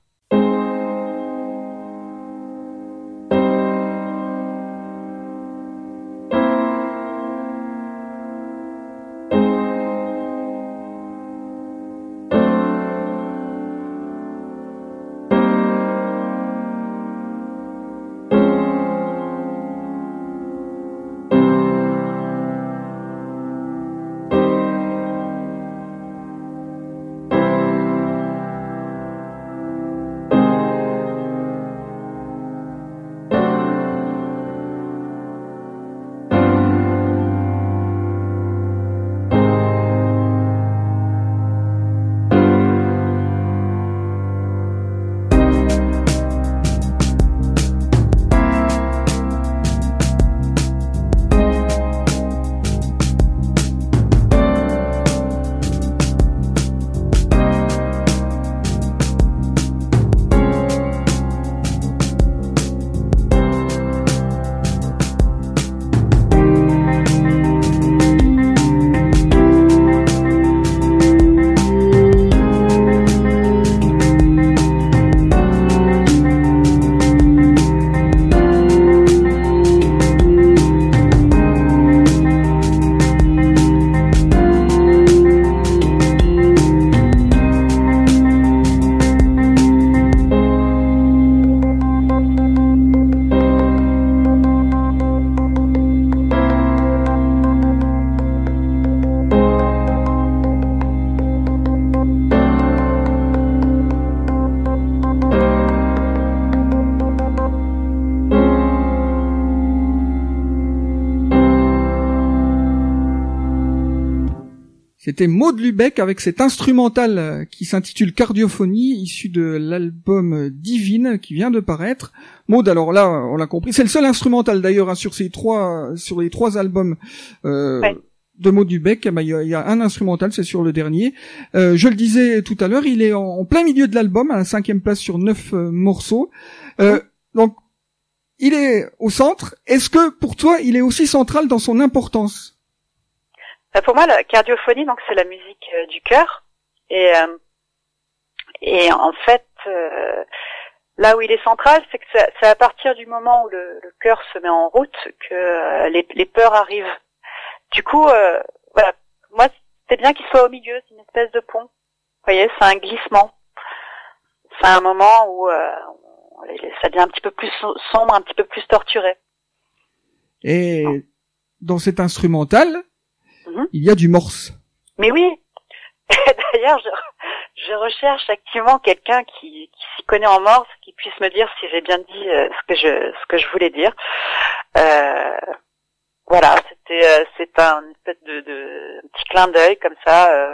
C'était Maud Lubeck avec cet instrumental qui s'intitule Cardiophonie, issu de l'album Divine qui vient de paraître. Maud, alors là, on l'a compris, c'est le seul instrumental d'ailleurs hein, sur ces trois, sur les trois albums euh, ouais. de Maud Lubeck. Il bah, y, y a un instrumental, c'est sur le dernier. Euh, je le disais tout à l'heure, il est en, en plein milieu de l'album, à la cinquième place sur neuf euh, morceaux. Euh, donc, il est au centre. Est-ce que pour toi, il est aussi central dans son importance? Pour moi, la cardiophonie, donc c'est la musique euh, du cœur, et euh, et en fait, euh, là où il est central, c'est que c'est à partir du moment où le, le cœur se met en route que euh, les, les peurs arrivent. Du coup, euh, voilà, moi, c'est bien qu'il soit au milieu, c'est une espèce de pont. Vous voyez, c'est un glissement. C'est un moment où euh, ça devient un petit peu plus sombre, un petit peu plus torturé. Et non. Dans cet instrumental, mmh. il y a du morse. Mais oui. D'ailleurs, je, je recherche activement quelqu'un qui, qui s'y connaît en morse, qui puisse me dire si j'ai bien dit euh, ce que je ce que je voulais dire. Euh, voilà, c'était euh, c'est un une espèce de, de un petit clin d'œil comme ça. Euh,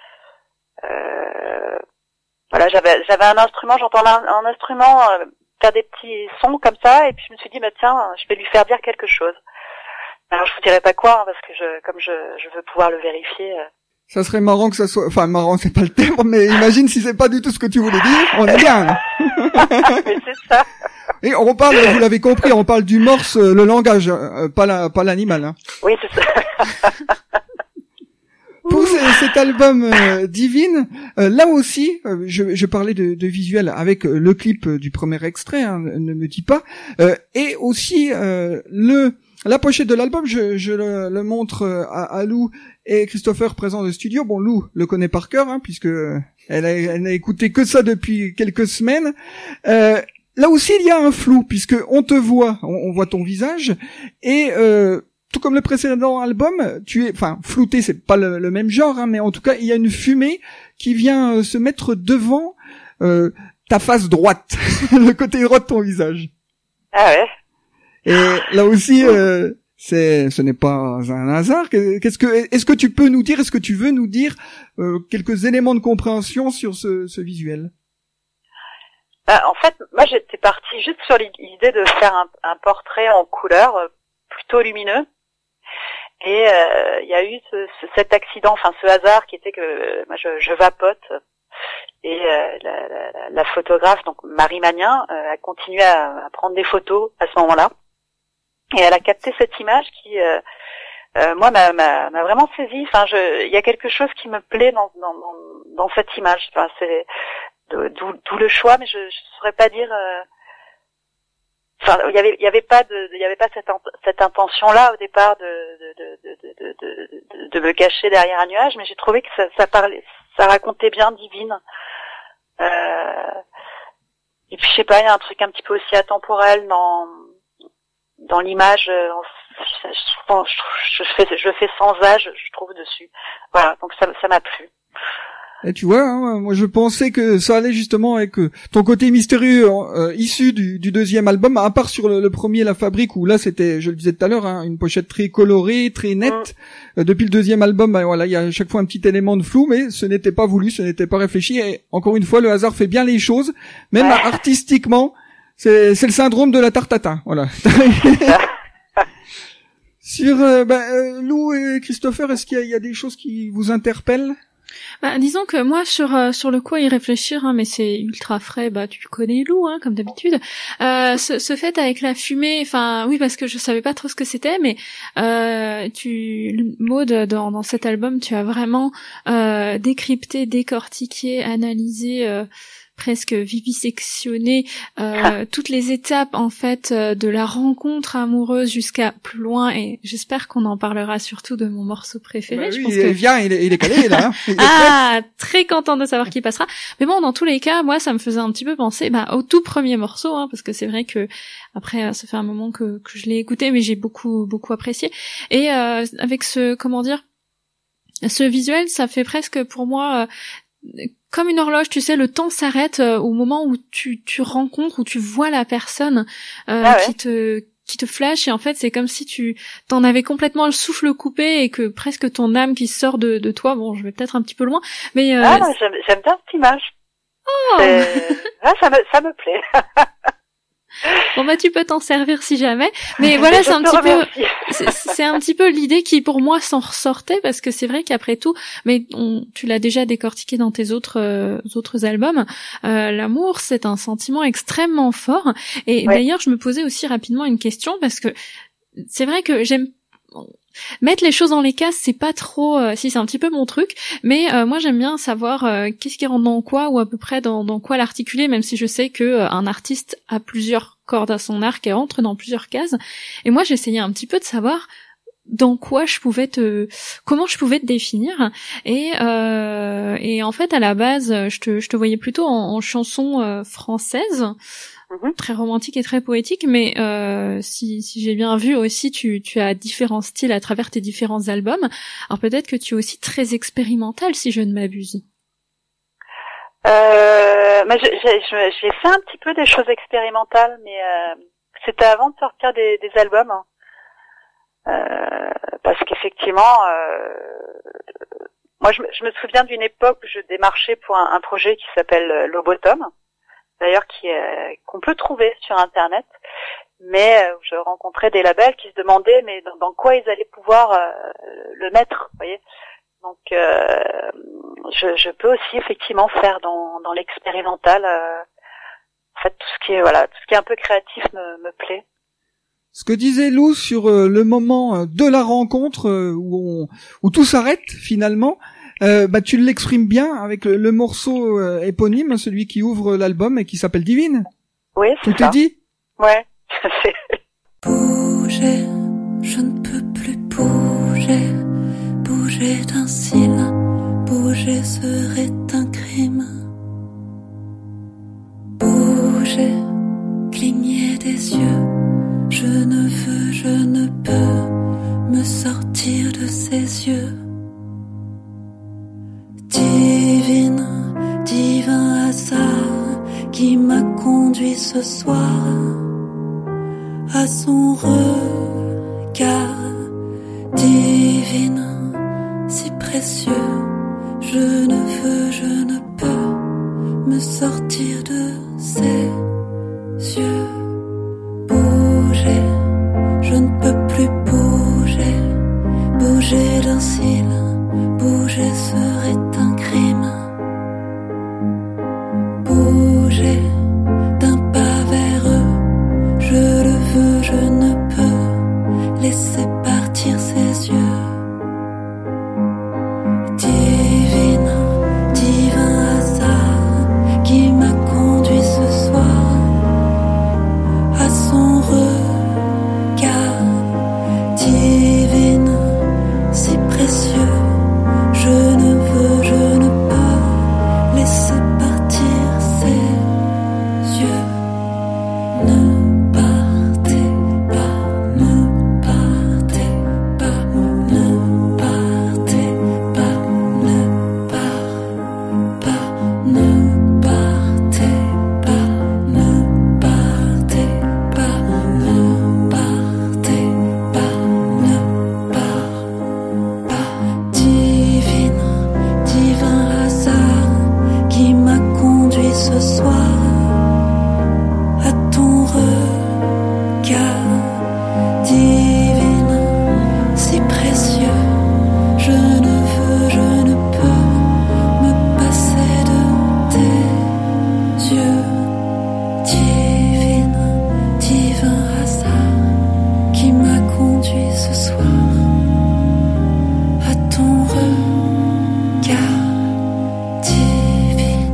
euh, voilà, j'avais j'avais un instrument, j'entends un, un instrument euh, faire des petits sons comme ça, et puis je me suis dit bah tiens, je vais lui faire dire quelque chose. Alors je vous dirai pas quoi, hein, parce que je comme je je veux pouvoir le vérifier. Euh, Ça serait marrant que ça soit, enfin marrant c'est pas le terme, mais imagine si c'est pas du tout ce que tu voulais dire, on est bien là. Mais c'est ça. Et on parle, vous l'avez compris, on parle du morse, le langage, euh, pas la, pas l'animal. Hein. Oui, c'est ça. Pour ce, cet album euh, Divine, euh, là aussi, euh, je, je parlais de, de visuel avec le clip du premier extrait, hein, ne me dis pas, euh, et aussi euh, le la pochette de l'album, je, je le, le montre à, à Lou et Christopher présents au studio. Bon, Lou le connaît par cœur, hein, puisque elle a, elle n'a écouté que ça depuis quelques semaines. Euh, là aussi, il y a un flou, puisque on te voit, on, on voit ton visage, et euh, tout comme le précédent album, tu es, enfin, flouté, c'est pas le, le même genre, hein, mais en tout cas, il y a une fumée qui vient euh, se mettre devant euh, ta face droite, le côté droit de ton visage. Ah ouais. Et là aussi, euh, c'est, ce n'est pas un hasard. Qu'est-ce que, est-ce que tu peux nous dire, est-ce que tu veux nous dire euh, quelques éléments de compréhension sur ce, ce visuel? Bah, en fait, moi j'étais partie juste sur l'idée de faire un, un portrait en couleur euh, plutôt lumineux. Et euh, il y a eu ce, ce, cet accident, enfin ce hasard qui était que euh, moi je, je vapote. Et euh, la, la, la photographe, donc Marie Magnin, euh, a continué à, à prendre des photos à ce moment-là. Et elle a capté cette image qui, euh, euh, moi, m'a, m'a, m'a vraiment saisie. Enfin, je, il y a quelque chose qui me plaît dans, dans, dans, dans cette image. Enfin, c'est d'où, d'où le choix, mais je, je saurais pas dire. Euh, enfin, il y avait, il y avait pas de, il y avait pas cette, cette intention-là au départ de, de, de, de, de, de, de me cacher derrière un nuage, mais j'ai trouvé que ça, ça parlait, ça racontait bien Divine. Euh, et puis je sais pas, il y a un truc un petit peu aussi atemporel dans dans l'image. Je, je, je, je fais je fais sans âge, je trouve dessus. Voilà, donc ça ça m'a plu. Et tu vois, hein, moi je pensais que ça allait justement avec euh, ton côté mystérieux euh, issu du, du deuxième album, à part sur le, le premier La Fabrique, où là c'était, je le disais tout à l'heure, hein, une pochette très colorée, très nette. Mmh. Euh, depuis le deuxième album, ben, voilà, il y a à chaque fois un petit élément de flou, mais ce n'était pas voulu, ce n'était pas réfléchi. Et encore une fois, le hasard fait bien les choses, même ouais. artistiquement. C'est, c'est le syndrome de la tarte tatin, voilà. Sur euh, ben, euh, Lou et Christopher, est-ce qu'il y a, il y a des choses qui vous interpellent? Bah, disons que moi sur euh, sur le coup à y réfléchir, hein, mais c'est ultra frais. Bah tu connais Lou, hein, comme d'habitude. Euh, ce, ce fait avec la fumée, enfin oui parce que je savais pas trop ce que c'était, mais euh, tu Maud dans dans cet album, tu as vraiment euh, décrypté, décortiqué, analysé. Euh, presque vivisectionner euh, ah. toutes les étapes en fait euh, de la rencontre amoureuse jusqu'à plus loin, et j'espère qu'on en parlera surtout de mon morceau préféré. Bah je oui, pense il que vient, il est, il est calé là. Il ah, très contente de savoir qui passera. Mais bon, dans tous les cas, moi, ça me faisait un petit peu penser bah, au tout premier morceau, hein, parce que c'est vrai que après, ça fait un moment que, que je l'ai écouté, mais j'ai beaucoup beaucoup apprécié. Et euh, avec ce, comment dire, ce visuel, ça fait presque pour moi euh, comme une horloge, tu sais, le temps s'arrête euh, au moment où tu tu rencontres, où tu vois la personne euh, ah ouais. qui te qui te flash et en fait c'est comme si tu t'en avais complètement le souffle coupé et que presque ton âme qui sort de, de toi. Bon, je vais peut-être un petit peu loin, mais euh, ah non, j'aime, j'aime bien cette image. Oh ah, ça me ça me plaît. Bon bah tu peux t'en servir si jamais, mais voilà, c'est un petit remercie. peu c'est, c'est un petit peu l'idée qui pour moi s'en ressortait, parce que c'est vrai qu'après tout, mais on, tu l'as déjà décortiqué dans tes autres euh, autres albums, euh, l'amour c'est un sentiment extrêmement fort et ouais. D'ailleurs je me posais aussi rapidement une question, parce que c'est vrai que j'aime mettre les choses dans les cases, c'est pas trop euh, si c'est un petit peu mon truc, mais euh, moi j'aime bien savoir euh, qu'est-ce qui rentre dans quoi, ou à peu près dans, dans quoi l'articuler, même si je sais que euh, un artiste a plusieurs cordes à son arc et entre dans plusieurs cases. Et moi j'essayais un petit peu de savoir dans quoi je pouvais te comment je pouvais te définir, et euh, et en fait à la base je te je te voyais plutôt en, en chanson euh, française. Mm-hmm. Très romantique et très poétique, mais euh, si, si j'ai bien vu aussi, tu, tu as différents styles à travers tes différents albums. Alors peut-être que tu es aussi très expérimental, si je ne m'abuse. Euh, mais j'ai, j'ai, j'ai fait un petit peu des choses expérimentales, mais euh, c'était avant de sortir des, des albums, hein. euh, parce qu'effectivement, euh, moi je, je me souviens d'une époque où je démarchais pour un, un projet qui s'appelle Lobotom. D'ailleurs qui est, qu'on peut trouver sur internet, mais euh, je rencontrais des labels qui se demandaient mais dans, dans quoi ils allaient pouvoir euh, le mettre, vous voyez. Donc euh, je, je peux aussi effectivement faire dans, dans l'expérimental. Euh, en fait, tout ce qui est voilà, tout ce qui est un peu créatif me, me plaît. Ce que disait Lou sur euh, le moment de la rencontre euh, où on, où tout s'arrête finalement. Euh, bah tu l'exprimes bien avec le, le morceau euh, éponyme, celui qui ouvre l'album et qui s'appelle Divine. Oui, c'est Tout ça. est dit. Ouais. Bouger, je ne peux plus bouger, bouger d'un cil, bouger serait un crime. Bouger, cligner des yeux, je ne veux, je ne peux me sortir de ses yeux. Divine, divin hasard qui m'a conduit ce soir à son regard. Divine, si précieux, je ne veux, je ne peux me sortir de ses yeux. Bouger, je ne peux plus bouger, bouger d'un cil, bouger serait un crime. Bouger d'un pas vers eux, je le veux, je ne peux laisser partir ses yeux. Divine, divin hasard qui m'a conduit ce soir à son regard. Divine, si précieux, je ne veux, je ne peux laisser partir ses yeux. Ne partez pas, ne partez pas, ne partez pas, ne partez pas, ne partez pas, ne partez pas, ne partez pas, ne partez pas. Divine, divin hasard qui m'a conduit ce soir à ton regard. Divine, si précieux, je ne veux, je ne peux me passer de tes yeux. Divine, divin hasard qui m'a conduit ce soir à ton regard. Divine.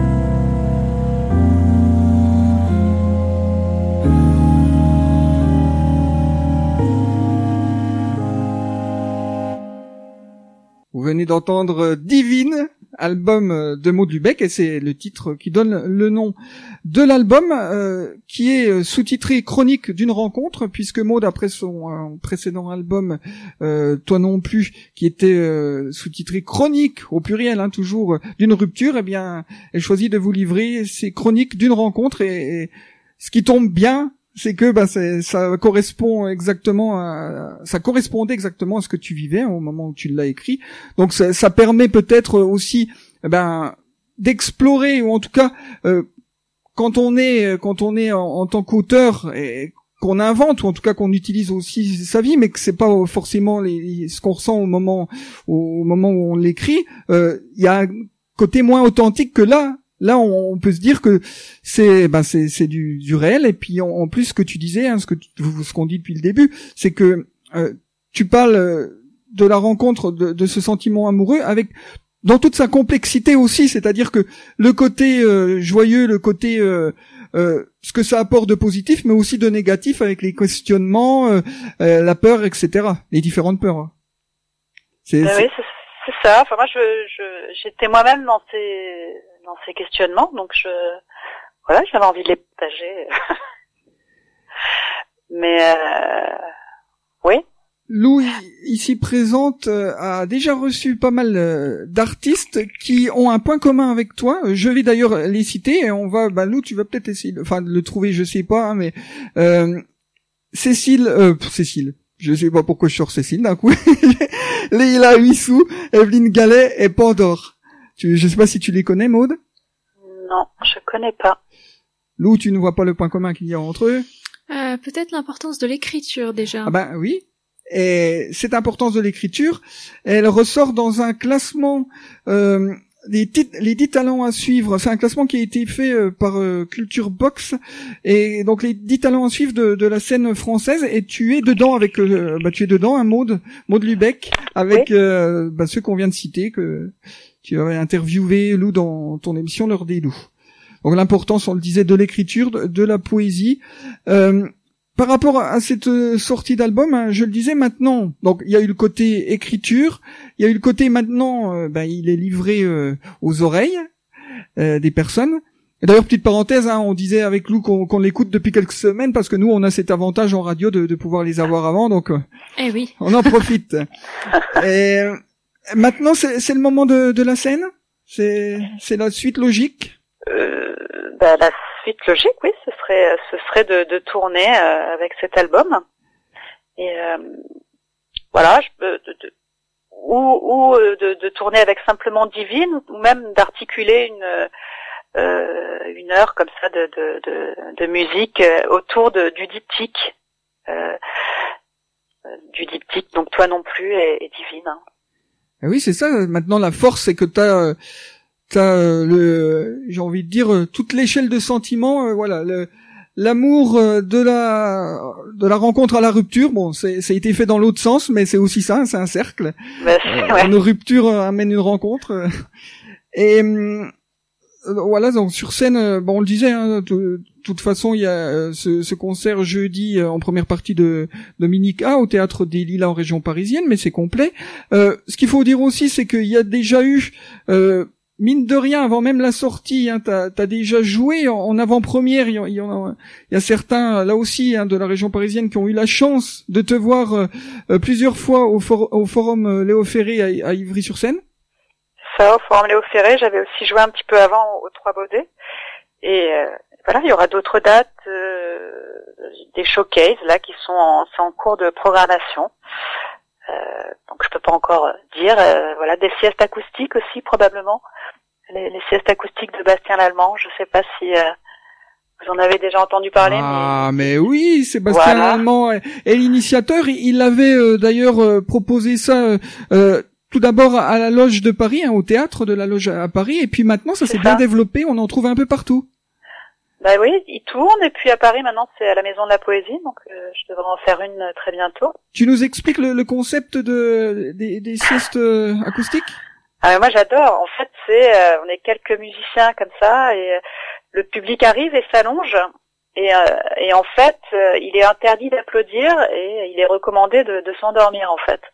Vous venez d'entendre Divine, album de Maud Lubeck, et c'est le titre qui donne le nom de l'album, euh, qui est sous-titré Chronique d'une rencontre, puisque Maud, après son euh, précédent album, euh, Toi non plus, qui était euh, sous-titré Chronique, au pluriel, hein, toujours, d'une rupture, eh bien, elle choisit de vous livrer ces chroniques d'une rencontre, et, et ce qui tombe bien c'est que bah c'est, ça correspond exactement à, ça correspondait exactement à ce que tu vivais au moment où tu l'as écrit. Donc ça, ça permet peut-être aussi ben d'explorer, ou en tout cas euh, quand on est quand on est en, en tant qu'auteur et qu'on invente, ou en tout cas qu'on utilise aussi sa vie, mais que c'est pas forcément les, ce qu'on ressent au moment au moment où on l'écrit, euh, il y a un côté moins authentique que là. Là, on peut se dire que c'est ben c'est c'est du du réel. Et puis en, en plus, ce que tu disais, hein, ce que tu, ce qu'on dit depuis le début, c'est que euh, tu parles de la rencontre de, de ce sentiment amoureux avec dans toute sa complexité aussi, c'est-à-dire que le côté euh, joyeux, le côté euh, euh, ce que ça apporte de positif, mais aussi de négatif avec les questionnements, euh, euh, la peur, et cetera. Les différentes peurs. Hein. C'est, euh, c'est... Oui, c'est, c'est ça. Enfin moi, je, je j'étais moi-même dans ces dans ces questionnements, donc je voilà, j'avais envie de les partager. Mais euh, oui. Lou, ici présente, a déjà reçu pas mal d'artistes qui ont un point commun avec toi. Je vais d'ailleurs les citer et on va, bah Lou, tu vas peut-être essayer, de, enfin, de le trouver, je sais pas, hein, mais euh, Cécile, euh, Cécile, je sais pas pourquoi je sors Cécile d'un coup. Leïla Huissou, Evelyne Gallet et Pandore. Tu, je sais pas si tu les connais, Maude. Non, je connais pas. Lou, tu ne vois pas le point commun qu'il y a entre eux? Euh, peut-être l'importance de l'écriture déjà. Ah ben oui. Et cette importance de l'écriture, elle ressort dans un classement euh, les, tit- les dix talents à suivre. C'est un classement qui a été fait euh, par euh, Culture Box, et donc les dix talents à suivre de, de la scène française. Et tu es dedans avec, euh, bah tu es dedans, hein, Maude, Maude Lubeck, avec oui. euh, bah, ceux qu'on vient de citer, que tu avais interviewé Lou dans ton émission L'heure des loups. Donc l'importance, on le disait, de l'écriture, de, de la poésie. Euh, Par rapport à cette sortie d'album, hein, je le disais maintenant, donc il y a eu le côté écriture, il y a eu le côté maintenant, euh, ben il est livré euh, aux oreilles euh, des personnes. Et d'ailleurs, petite parenthèse, hein, on disait avec Lou qu'on, qu'on l'écoute depuis quelques semaines parce que nous, on a cet avantage en radio de, de pouvoir les avoir avant, donc euh, eh oui. on en profite. Et euh, maintenant, c'est, c'est le moment de, de la scène. C'est, c'est la suite logique. Euh, bah, la suite logique, oui, ce serait, ce serait de, de tourner euh, avec cet album. Et euh, voilà, je peux, de, de, ou, ou de, de tourner avec simplement Divine, ou même d'articuler une euh, une heure comme ça de de, de, de musique autour de, du diptyque, euh, du diptyque. Donc toi non plus et, et Divine. Hein. Ah oui, c'est ça. Maintenant, la force, c'est que t'as euh... T'as euh, le, j'ai envie de dire euh, toute l'échelle de sentiments, euh, voilà, le, l'amour euh, de la de la rencontre à la rupture. Bon, c'est ça a été fait dans l'autre sens, mais c'est aussi ça, c'est un cercle. Bah, euh, ouais. Une rupture euh, amène une rencontre. Et euh, voilà, donc sur scène, euh, bon, on le disait, hein, de toute façon, il y a euh, ce, ce concert jeudi euh, en première partie de Dominique A au Théâtre des Lilas en région parisienne, mais c'est complet. Euh, ce qu'il faut dire aussi, c'est qu'il y a déjà eu euh, mine de rien, avant même la sortie, hein, t'as, t'as déjà joué en, en avant-première. Il y, il y, en a, il y a certains, là aussi, hein, de la région parisienne, qui ont eu la chance de te voir euh, plusieurs fois au, for, au Forum euh, Léo Ferré à, à Ivry-sur-Seine. Ça, au Forum Léo Ferré, j'avais aussi joué un petit peu avant au Trois Baudets. Et euh, voilà, il y aura d'autres dates, euh, des showcases là qui sont en, c'est en cours de programmation. Euh, donc je peux pas encore dire. Euh, voilà, des siestes acoustiques aussi probablement. Les, les siestes acoustiques de Bastien Lallemand, je sais pas si euh, vous en avez déjà entendu parler. Ah, mais, mais oui, Sébastien voilà. Lallemand est, est l'initiateur. Il, il avait euh, d'ailleurs euh, proposé ça euh, euh, tout d'abord à la Loge de Paris, hein, au théâtre de la Loge à Paris, et puis maintenant ça c'est s'est ça. bien développé. On en trouve un peu partout. Bah oui, il tourne, et puis à Paris maintenant c'est à la Maison de la Poésie, donc euh, je devrais en faire une euh, très bientôt. Tu nous expliques le, le concept de des, des siestes euh, acoustiques? Ah, moi j'adore. En fait, c'est euh, on est quelques musiciens comme ça et euh, le public arrive et s'allonge et, euh, et en fait euh, il est interdit d'applaudir et il est recommandé de, de s'endormir en fait.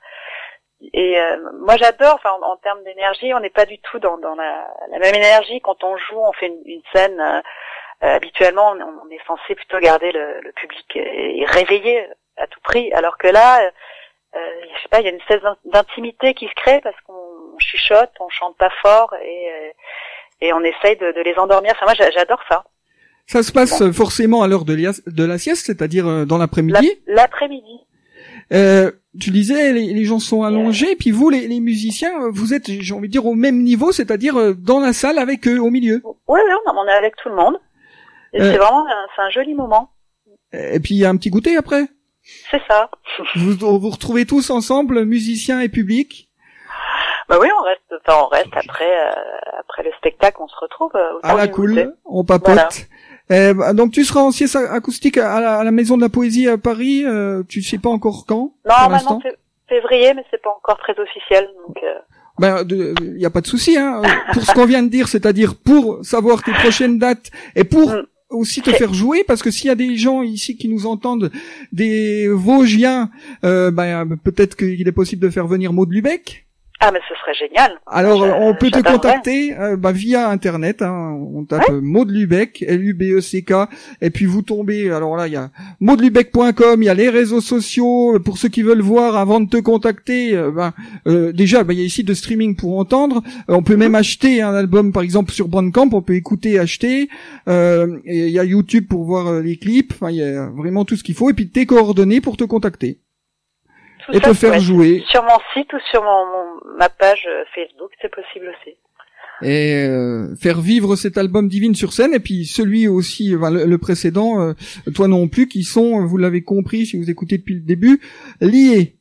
Et euh, moi j'adore. Enfin en, en termes d'énergie, on n'est pas du tout dans, dans la, la même énergie quand on joue. On fait une, une scène. Euh, euh, habituellement, on, on est censé plutôt garder le, le public et, et réveiller à tout prix, alors que là. Euh, Euh, je sais pas, il y a une espèce d'intimité qui se crée parce qu'on chuchote, on chante pas fort et et on essaye de, de les endormir. Enfin moi j'adore ça. Ça se passe Bon. forcément à l'heure de, l'ia- de la sieste, c'est-à-dire euh, dans l'après-midi. La- l'après-midi. Euh, tu disais, les, les gens sont allongés, puis vous, les, les musiciens, euh, vous êtes, j'ai envie de dire, au même niveau, c'est-à-dire euh, dans la salle avec eux, au milieu. Oui, oui, on est avec tout le monde. Et Euh. c'est vraiment un, c'est un joli moment. Et puis il y a un petit goûter après. C'est ça. Vous vous retrouvez tous ensemble, musiciens et public. Bah oui, on reste, enfin, on reste après, euh, après le spectacle, on se retrouve. Euh, autour À la du cool, goûter. on papote. Voilà. Euh, bah, donc tu seras en sieste acoustique à la, à la Maison de la Poésie à Paris. Euh, tu sais pas encore quand. Non, pour maintenant l'instant. c'est février, mais c'est pas encore très officiel. Donc, euh... Ben, il y a pas de souci. Hein. Pour ce qu'on vient de dire, c'est-à-dire pour savoir tes prochaines dates et pour Mm. aussi te faire jouer, parce que s'il y a des gens ici qui nous entendent, des Vosgiens, euh, ben peut-être qu'il est possible de faire venir Maud Lubeck. ah, mais ce serait génial. Alors, Je- on peut te j'adorerais. contacter euh, bah, via Internet. Hein, on tape Ouais. euh, Maud Lubeck, L U B E C K, et puis vous tombez. Alors là, il y a maud lubeck point com, il y a les réseaux sociaux. Pour ceux qui veulent voir avant de te contacter, euh, ben, euh, déjà, ben, il y a ici de streaming pour entendre. Euh, on peut même acheter un album, par exemple, sur Bandcamp. On peut écouter, acheter. Euh, et il y a YouTube pour voir euh, les clips. Enfin, il y a vraiment tout ce qu'il faut. Et puis tes coordonnées pour te contacter Tout et ça, te faire ouais, jouer. sur mon site ou sur mon, mon- ma page euh, Facebook, c'est possible aussi. Et euh, faire vivre cet album Divine sur scène, et puis celui aussi, enfin, le, le précédent, euh, toi non plus, qui sont, vous l'avez compris si vous écoutez depuis le début, liés.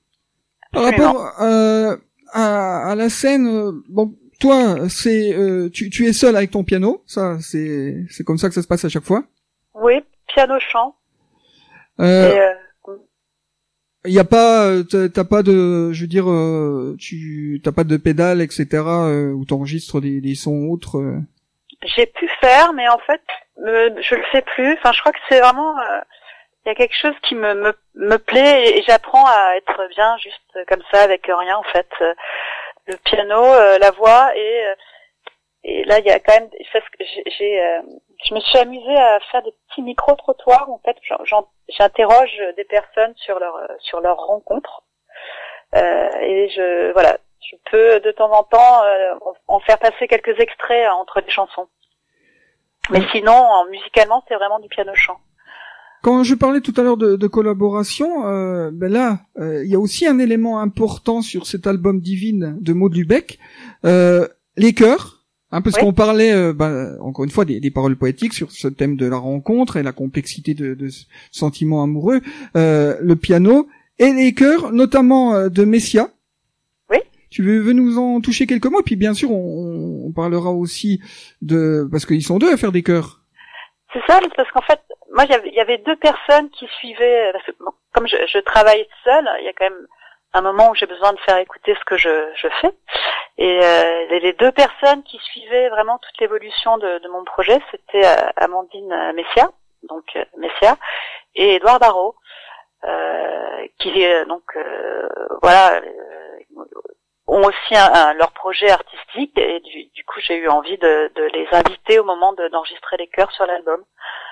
Par Absolument. rapport euh, à, à la scène, euh, bon, toi, c'est, euh, tu, tu es seul avec ton piano, ça, c'est, c'est comme ça que ça se passe à chaque fois. Oui, piano chant. Euh, Et, euh, Il y a pas, euh, t'as t'as pas de, je veux dire, euh, tu t'as pas de pédale, et cetera. Euh, où t'enregistres des, des sons autres. euh. j'ai pu faire, mais en fait, me, je le fais plus. Enfin, je crois que c'est vraiment, euh, il y a quelque chose qui me me, me plaît et, et j'apprends à être bien juste comme ça avec rien en fait. Euh, Le piano, euh, la voix et euh, et là il y a quand même, parce que j'ai, j'ai euh, je me suis amusée à faire des petits micro-trottoirs en fait. J'en, j'en- j'interroge des personnes sur leur sur leurs rencontres euh, et je voilà, je peux de temps en temps euh, en faire passer quelques extraits entre des chansons. Mais sinon, en, musicalement, c'est vraiment du piano chant. Quand je parlais tout à l'heure de, de collaboration, euh, ben là, euh, il y a aussi un élément important sur cet album Divine de Maud Lubeck, euh, les chœurs. Hein, parce Oui. qu'on parlait, euh, ben, encore une fois, des, des paroles poétiques sur ce thème de la rencontre et la complexité de, de ce sentiments amoureux, euh, le piano et les chœurs, notamment euh, de Messia. Oui. Tu veux, veux nous en toucher quelques mots, puis bien sûr, on, on parlera aussi de, parce qu'ils sont deux à faire des chœurs. C'est ça, parce qu'en fait, moi, il y avait- il y avait deux personnes qui suivaient, parce que bon, comme je, je travaille seule, il y a quand même un moment où j'ai besoin de faire écouter ce que je, je fais. Et euh, les, les deux personnes qui suivaient vraiment toute l'évolution de, de mon projet, c'était euh, Amandine Messia, donc euh, Messia, et Édouard Barrault, euh, qui euh, donc euh, voilà euh, ont aussi un, un- leur projet artistique, et du, du coup j'ai eu envie de, de les inviter au moment de- d'enregistrer les chœurs sur l'album.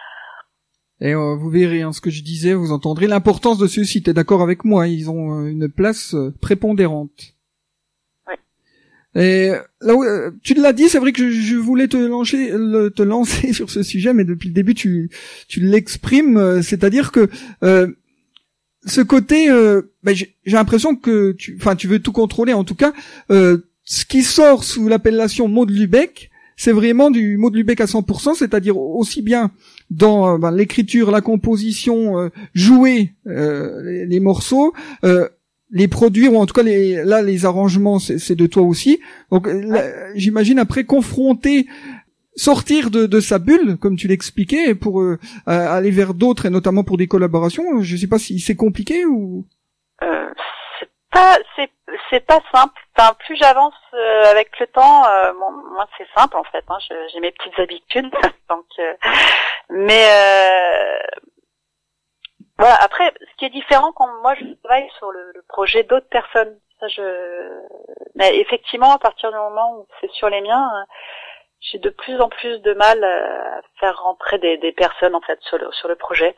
Et euh, vous verrez, hein, ce que je disais, vous entendrez l'importance de ceux-ci. T'es d'accord avec moi? Ils ont euh, une place euh, prépondérante. Oui. Et là, où, euh, tu l'as dit, c'est vrai que je, je voulais te lancer, le, te lancer sur ce sujet, mais depuis le début, tu, tu l'exprimes. euh, C'est-à-dire que euh, ce côté, euh, ben, j'ai j'ai l'impression que, tu, enfin, tu veux tout contrôler. En tout cas, euh, ce qui sort sous l'appellation Maud Lubeck, c'est vraiment du Maud Lubeck à cent pour cent, c'est-à-dire aussi bien dans euh, ben, l'écriture, la composition, euh, jouer euh, les, les morceaux, euh, les produire, ou en tout cas les, là les arrangements, c'est, c'est de toi aussi. Donc là, j'imagine après confronter, sortir de, de sa bulle, comme tu l'expliquais, pour euh, aller vers d'autres, et notamment pour des collaborations. Je sais pas si c'est compliqué ou... Euh, c'est pas c'est c'est pas simple. Enfin, plus j'avance euh, avec le temps, euh, bon, moi c'est simple en fait. Hein, je, j'ai mes petites habitudes, donc. Euh, mais euh, voilà. Après, ce qui est différent quand moi je travaille sur le, le projet d'autres personnes, ça je. Mais effectivement, à partir du moment où c'est sur les miens, euh, j'ai de plus en plus de mal à faire rentrer des, des personnes en fait sur le sur le projet.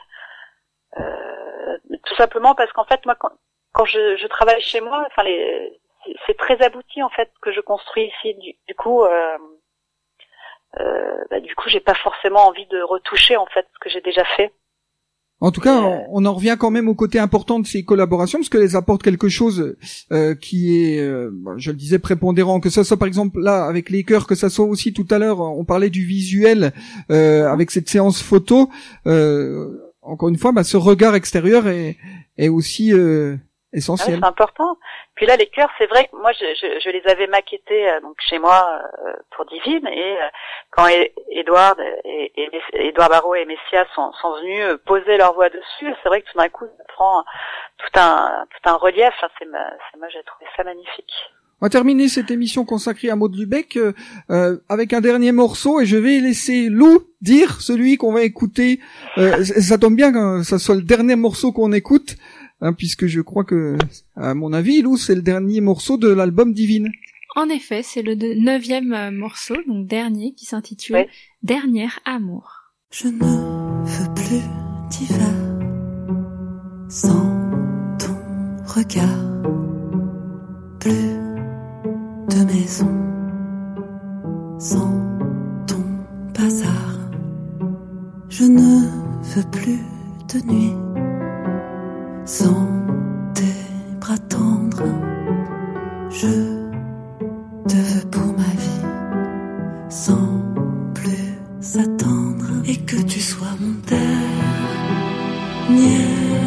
Euh, tout simplement parce qu'en fait moi quand quand je, je travaille chez moi, enfin les c'est, c'est très abouti en fait que je construis ici. Du, du coup, euh, euh, bah, du coup, j'ai pas forcément envie de retoucher en fait ce que j'ai déjà fait. En tout cas, euh... on en revient quand même au côté important de ces collaborations, parce qu'elles apportent quelque chose euh, qui est, euh, je le disais, prépondérant. Que ça soit par exemple là avec les chœurs, que ça soit aussi tout à l'heure, on parlait du visuel euh, avec cette séance photo. Euh, encore une fois, bah, ce regard extérieur est, est aussi euh, essentiel. Ah ouais, c'est important. Puis là, les chœurs, c'est vrai que moi, je, je, je les avais maquettés euh, donc chez moi euh, pour Divine, et euh, quand Édouard et, et, et Édouard Barrault et Messia sont, sont venus euh, poser leur voix dessus, c'est vrai que tout d'un coup, ça prend tout un tout un relief. Enfin, c'est, c'est moi, j'ai trouvé ça magnifique. On va terminer cette émission consacrée à Maud Lubecq euh, euh, avec un dernier morceau, et je vais laisser Lou dire celui qu'on va écouter. Euh, ça tombe bien que ça soit le dernier morceau qu'on écoute. Hein, puisque je crois que, à mon avis, Lou, c'est le dernier morceau de l'album Divine. En effet, c'est le de- neuvième euh, morceau, donc dernier, qui s'intitule ouais. Dernier amour. Je ne veux plus d'hiver sans ton regard, plus de maison sans ton bazar. Je ne veux plus de nuit sans tes bras tendres. Je te veux pour ma vie sans plus attendre, et que tu sois mon dernier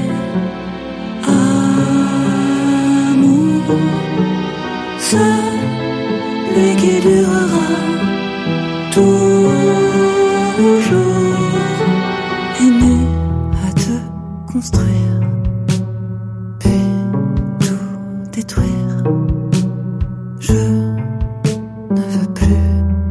amour, celui qui durera toujours, aimé à te construire détruire. Je ne veux plus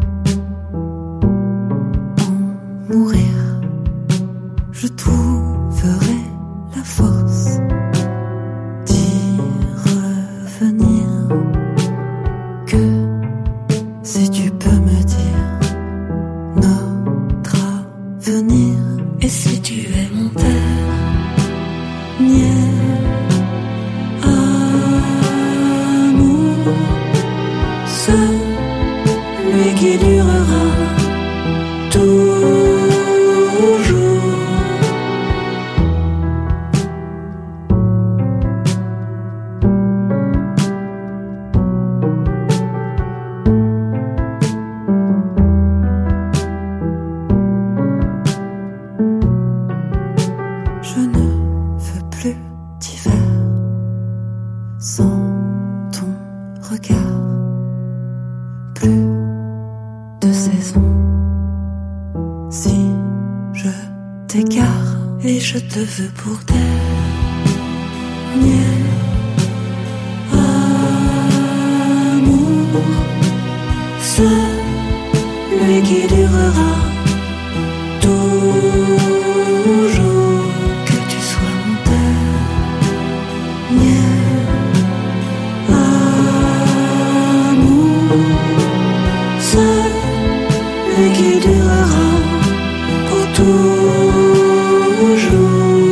en mourir. Je trouverai la force d'y revenir. Que si tu peux me dire notre avenir, et si tu es mon dernier celui qui durera toujours. Je ne veux plus d'hiver sans ton regard, plus de saison. Si je t'égare, et je te veux pour dernier amour, celui qui durera toujours. Que tu sois mon dernier amour, celui qui durera pour toujours.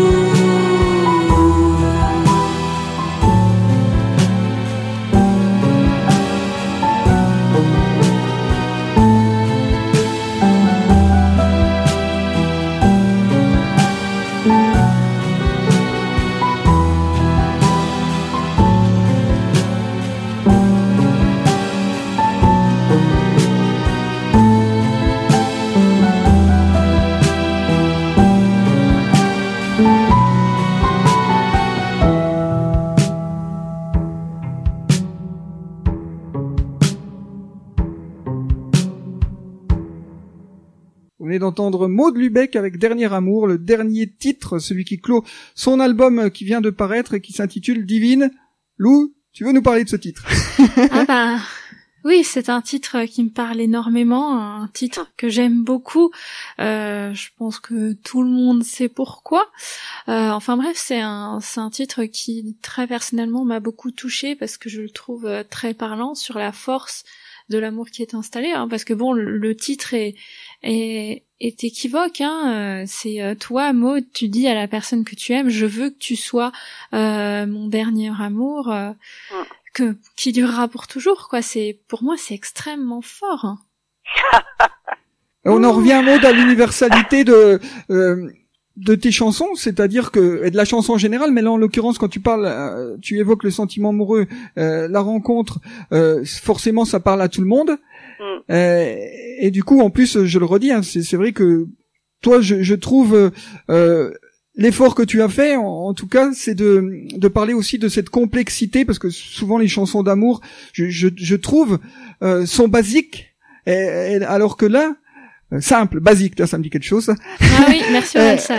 Vous venez d'entendre Maud Lubecq avec Dernier Amour, le dernier titre, celui qui clôt son album qui vient de paraître et qui s'intitule Divine. Lou, tu veux nous parler de ce titre? Ah bah oui, c'est un titre qui me parle énormément, un titre que j'aime beaucoup. Euh, je pense que tout le monde sait pourquoi. Euh, enfin bref, c'est un c'est un titre qui très personnellement m'a beaucoup touchée parce que je le trouve très parlant sur la force de l'amour qui est installé. Hein, parce que bon, le, le titre est est, est équivoque. Hein, c'est euh, toi, Maud, tu dis à la personne que tu aimes, je veux que tu sois euh, mon dernier amour. Euh, ouais. Que qui durera pour toujours, quoi. C'est pour moi c'est extrêmement fort. Hein. On en revient, Maud, à l'universalité de euh, de tes chansons, c'est-à-dire que et de la chanson en général, mais là en l'occurrence quand tu parles, euh, tu évoques le sentiment amoureux, euh, la rencontre, euh, forcément ça parle à tout le monde. Mm. Euh, et du coup, en plus, je le redis, hein, c'est, c'est vrai que toi, je, je trouve euh, l'effort que tu as fait, en, en tout cas, c'est de de parler aussi de cette complexité, parce que souvent les chansons d'amour, je je, je trouve, euh, sont basiques, et, et, alors que là. Simple, basique, là, ça me dit quelque chose. Ah oui, merci Orelsan.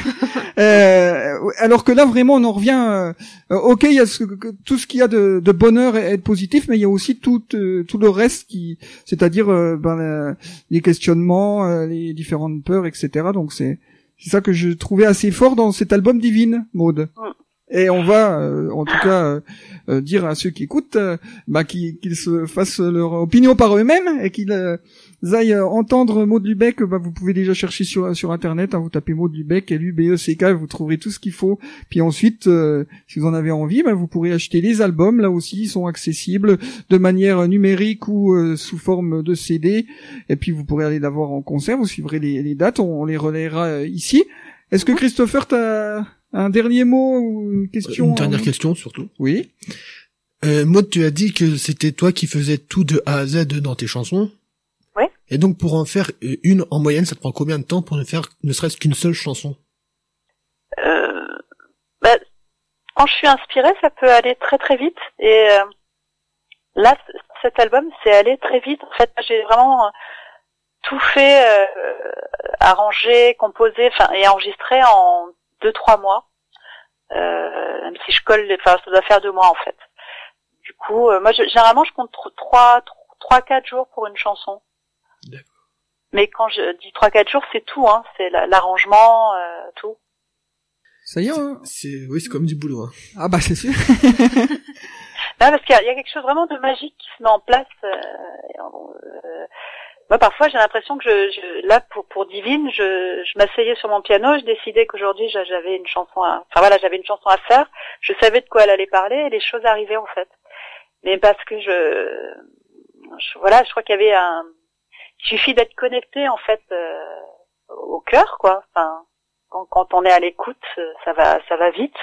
euh, alors que là, vraiment, on en revient. Euh, ok, il y a ce, tout ce qu'il y a de, de bonheur et de positif, mais il y a aussi tout, euh, tout le reste qui, c'est-à-dire euh, ben, euh, les questionnements, euh, les différentes peurs, et cetera. Donc c'est, c'est ça que je trouvais assez fort dans cet album Divine, Maud. Et on va, euh, en tout cas, euh, euh, dire à ceux qui écoutent, euh, bah, qu'ils, qu'ils se fassent leur opinion par eux-mêmes et qu'ils euh, aillent euh, entendre Maud Lubeck. Bah, vous pouvez déjà chercher sur sur internet, hein, vous tapez Maud Lubeck, L U B E C K, vous trouverez tout ce qu'il faut. Puis ensuite, euh, si vous en avez envie, bah, vous pourrez acheter les albums. Là aussi, ils sont accessibles de manière numérique ou euh, sous forme de C D. Et puis vous pourrez aller la voir en concert. Vous suivrez les, les dates, on, on les relayera euh, ici. Est-ce que Christopher, t'as un dernier mot ou une question? Une dernière question surtout. Oui. Euh, Maud, tu as dit que c'était toi qui faisais tout de A à Z dans tes chansons. Oui. Et donc pour en faire une en moyenne, ça te prend combien de temps pour ne faire ne serait-ce qu'une seule chanson? euh, bah, Quand je suis inspirée, ça peut aller très très vite. Et euh, là, c- cet album, c'est allé très vite. En fait, j'ai vraiment tout fait, euh, arrangé, composé, enfin et enregistré en deux trois mois, euh, même si je colle, enfin ça doit faire deux mois en fait. Du coup, euh, moi je, généralement je compte trois trois quatre jours pour une chanson. D'accord. Mais quand je dis trois quatre jours, c'est tout, hein, c'est la, l'arrangement, euh, tout. Ça y est. Hein. C'est oui, c'est comme du boulot. Hein. Ah bah c'est sûr. Non, parce qu'il y a, il y a quelque chose vraiment de magique qui se met en place. Euh, euh, Moi, parfois, j'ai l'impression que je, je là, pour, pour Divine, je, je m'asseyais sur mon piano, je décidais qu'aujourd'hui, j'avais une chanson à, enfin voilà, j'avais une chanson à faire, je savais de quoi elle allait parler, et les choses arrivaient, en fait. Mais parce que je, je voilà, je crois qu'il y avait un, il suffit d'être connecté, en fait, euh, au cœur, quoi. Enfin, quand, quand on est à l'écoute, ça va, ça va vite.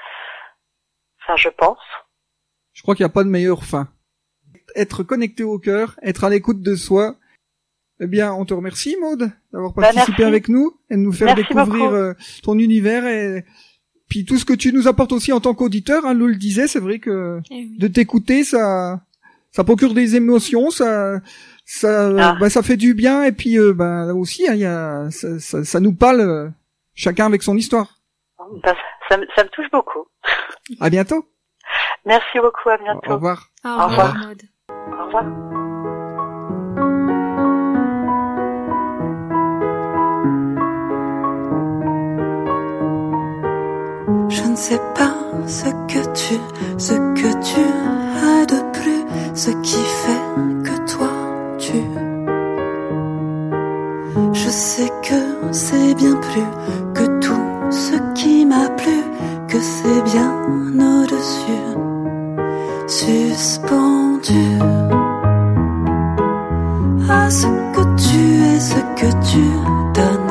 Enfin, je pense. Je crois qu'il n'y a pas de meilleure fin. Être connecté au cœur, être à l'écoute de soi. Eh bien, on te remercie, Maud, d'avoir participé bah, avec nous et de nous faire merci découvrir euh, ton univers et puis tout ce que tu nous apportes aussi en tant qu'auditeur. Hein, Lou le disait, c'est vrai que eh oui. de t'écouter, ça, ça procure des émotions, ça, ça, ah. bah, ça fait du bien et puis euh, bah, là aussi, hein, y a, ça, ça, ça nous parle, euh, chacun avec son histoire. Bah, ça, me, ça me touche beaucoup. À bientôt. Merci beaucoup, à bientôt. Au revoir. Au revoir. Au revoir. Maud. Au revoir. Je ne sais pas ce que tu, ce que tu as de plus, ce qui fait que toi tu. Je sais que c'est bien plus que tout ce qui m'a plu, que c'est bien au-dessus, suspendu à ce que tu es, ce que tu donnes.